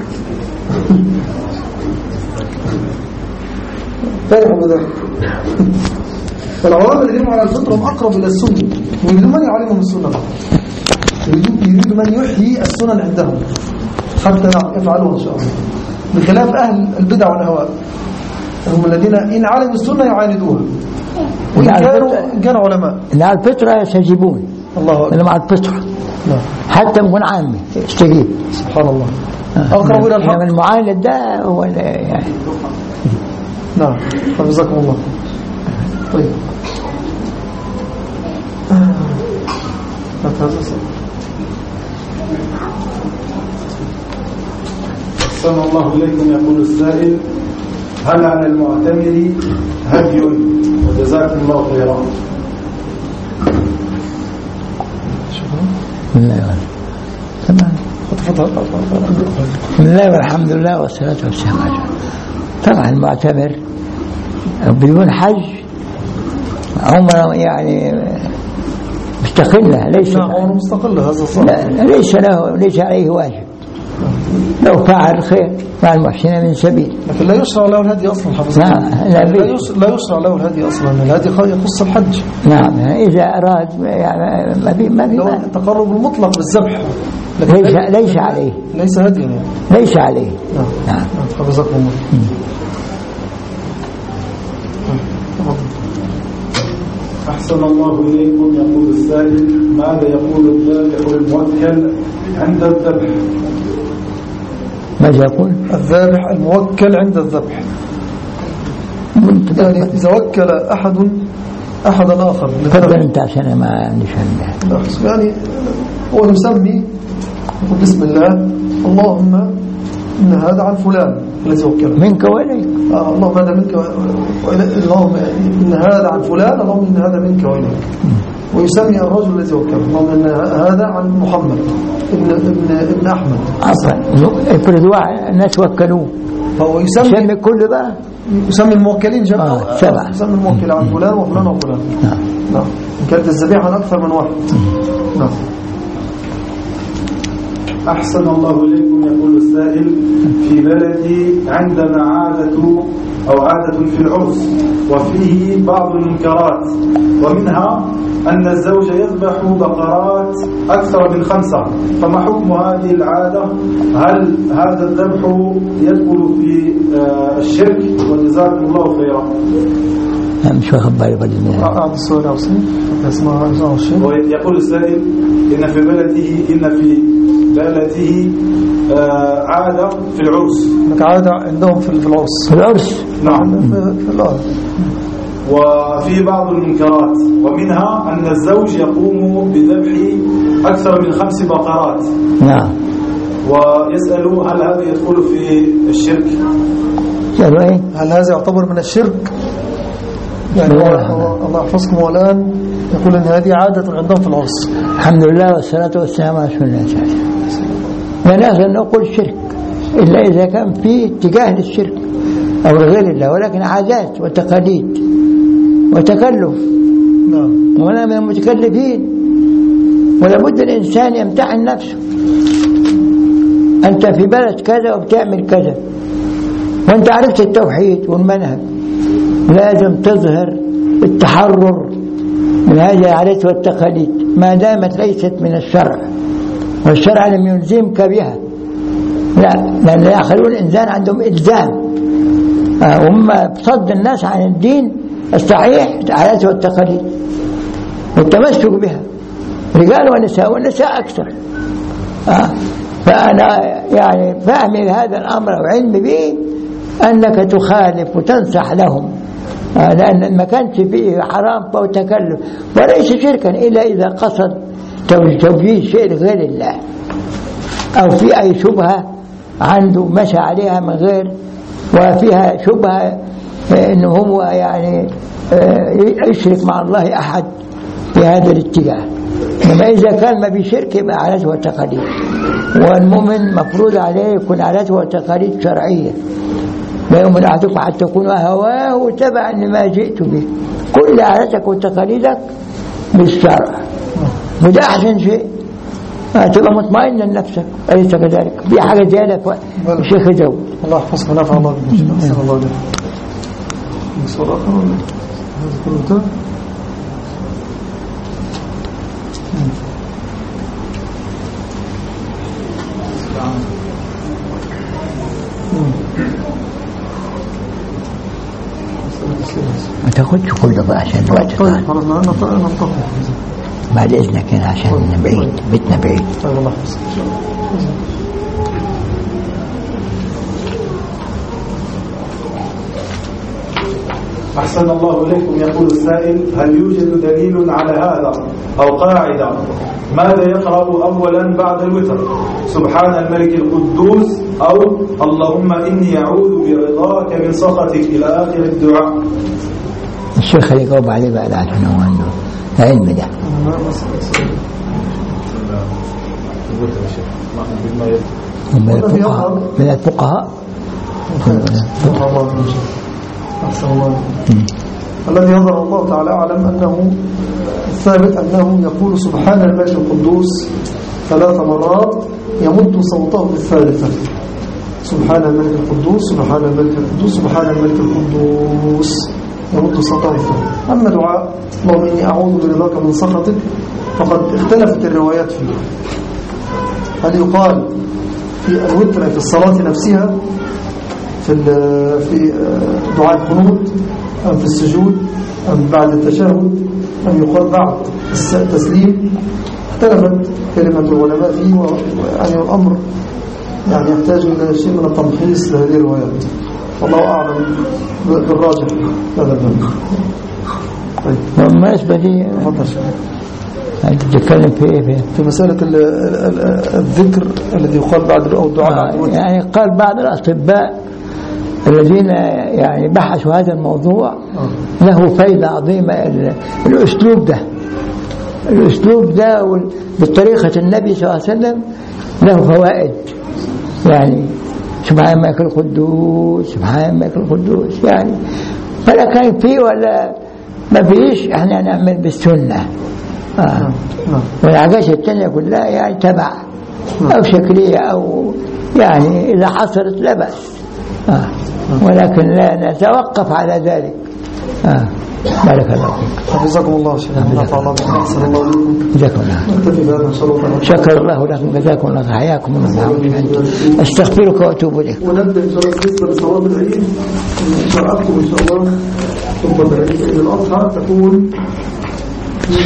فرحوا بذلك. فالعوام الذين على الفطرة هم أقرب إلى السنة، يريدون من يعلمهم السنة، يريد من يحيي السنن عندهم حتى يفعلوها إن شاء الله، بخلاف أهل البدع والأهواء هم الذين إن علموا السنة يعاندوها، وإن كانوا علماء. إن على الفطرة يستجيبون. الله أكبر. إنما على الفطرة حتى من عامي يستجيب. سبحان الله. أقرب إلى الحق. من المعاند ده هو يعني. نعم. حفظكم الله. طيب. أحسن الله إليكم. يقول السائل: هل على المعتمر هدي؟ وجزاكم الله خيرا. تمام. بسم الله والحمد لله والصلاة والسلام على رسول الله. طبعا المعتمر بدون حج عمره يعني مستقلة، ليس عمره مستقلة، هذا صح. ليس عليه واجب. لو فعل خير مع المحسنين من سبيل. لكن لا يشرع له الهدي أصلا حفظه. لا يشرع له الهدي أصلا. الهدي يخص الحج. نعم إذا أراد يعني ما في التقرب المطلق بالذبح ليس عليه. ليس هدي يعني. ليس عليه. نعم. حفظكم الله. أحسن الله إليكم. يقول السائل: ماذا يقول الذابح الموكل عند الذبح؟ ماذا يقول الذابح الموكل عند الذبح؟ يعني إذا وكل أحدا آخر. تفضل أنت عشان ما نشهد. يعني هو يسمي بسم الله: اللهم إن هذا عن فلان الذي وكله منك وإليك. اللهم هذا منك وإليك. اللهم إن هذا عن فلان. اللهم إن هذا منك وإليك. ويسمي الرجل الذي وكله: اللهم إن هذا عن محمد ابن أحمد. افرض الناس وكلوه فهو يسمي كل بقى. يسمي الموكلين جمع. سبعة. يسمي الموكل عن فلان وفلان وفلان. نعم. إن كانت الذبيحة عن أكثر من واحد. نعم. أحسن الله إليكم. يقول السائل: في بلدي عندنا عادة في العرس وفيه بعض المنكرات، ومنها أن الزوج يذبح بقرات أكثر من 5، فما حكم هذه العادة؟ هل هذا الذبح يدخل في الشرك؟ وجزاكم الله خيرا. مش واخد بالي بدل أعطي السؤال يا وسيم. يقول السائل: إن في بلده عادة في العرس. هناك عادة عندهم في العرس. في العرس. نعم. في الأرض. وفي بعض المنكرات، ومنها أن الزوج يقوم بذبح أكثر من 5 بقرات. نعم. ويسأل: هل هذا يدخل في الشرك؟ هل هذا يعتبر من الشرك؟ يعني الله يحفظكم. والآن يقول أن هذه عادة عندهم في العرس. الحمد لله والصلاة والسلام على رسول الله. لا نقدر نقول شرك إلا إذا كان في اتجاه للشرك أو لغير الله، ولكن عادات وتقاليد وتكلف. نعم. وأنا من المتكلفين، ولا بد الإنسان يمتحن نفسه. أنت في بلد كذا وبتعمل كذا، وأنت عرفت التوحيد والمنهج، لازم تظهر التحرر من هذه العادات والتقاليد ما دامت ليست من الشرع، والشرع لم يلزمك بها. لا، لأن يخلون الإنسان عندهم إلزام، هم بصد الناس عن الدين الصحيح العادات والتقاليد والتمسك بها، رجال ونساء، والنساء أكثر. فأنا يعني فاهمي هذا الأمر وعلمي به أنك تخالف وتنصح لهم، لأن ما كانش فيه حرام أو تكلف وليس شركا إلا إذا قصد توجيه شيء لغير الله، أو في أي شبهة عنده مشى عليها من غير، وفيها شبهة إنه هو يعني يشرك مع الله أحد في هذا الاتجاه. إنما إذا كان ما بشرك يبقى عادات وتقاليد، والمؤمن مفروض عليه يكون عادات وتقاليد شرعية. لا يؤمن أحدكم حتى يكون هواه تبعا لما جئت به. كل عاداتك وتقاليدك بالشرع، وده أحسن شيء، تبقى مطمئن لنفسك. أليس كذلك؟ في حاجة زيادة الشيخ داود. الله يحفظك ونفع الله بك. أحسن الله عليك. الصلاة هذا كله ما تاخدش كله بقى عشان الوقت. طيب خلاص ننتقل بعد إذنك هنا عشان بعيد، بيتنا بعيد. طيب الله يحفظك. أحسن الله إليكم. يقول السائل: هل يوجد دليل على هذا أو قاعدة؟ ماذا يقرأ أولا بعد الوتر؟ سبحان الملك القدوس أو اللهم إني أعوذ برضاك من سخطك إلى آخر الدعاء؟ الشيخ اللي يجاوب عليه بقى عشان هو عنده علم ده. من الفقهاء. الذي يظهر الله تعالى أعلم أنه الثابت أنه يقول سبحان الملك القدوس 3 مرات يمد صوته بالثالثة: سبحان الملك القدوس، سبحان الملك القدوس، سبحان الملك القدوس، يمد صوته بالثالثة. أما دعاء اللهم إني أعوذ برضاك من سخطك فقد اختلفت الروايات فيه. هل يقال في الوتر في الصلاة نفسها في دعاء القنوت، أم في السجود، أم بعد التشهد، أم يقال بعد التسليم؟ اختلفت كلمة العلماء فيه، ويعني الأمر يعني يحتاج إلى شيء من التمحيص لهذه الروايات، والله أعلم بالراجح هذا الباب. طيب بالنسبة لي تتكلم في ايه؟ في مسألة الذكر الذي يقال بعد أو الدعاء بعد يعني قال بعض الأطباء الذين يعني بحثوا هذا الموضوع له فائدة عظيمة. الأسلوب ده بطريقة النبي صلى الله عليه وسلم له فوائد. يعني سبحان الملك القدوس، سبحان الملك القدوس، يعني فلا كان فيه ولا ما فيش، احنا نعمل بالسنة. والحاجات التانية كلها يعني تبع أو شكلية أو يعني إذا حصلت لا بأس، ولكن لا نتوقف على ذلك. بارك الله فيك. جزاكم الله شكرا. نفع الله بكم، أحسن الله بكم. جزاكم الله. نكتفي بهذا إن شاء الله. شكر الله لكم، جزاكم الله، حياكم الله. أستغفرك وأتوب إليك. ونبدأ إن شاء الله بالنسبة لصلاة العيد. شرعتكم إن شاء الله خطبة العيد الأضحى تكون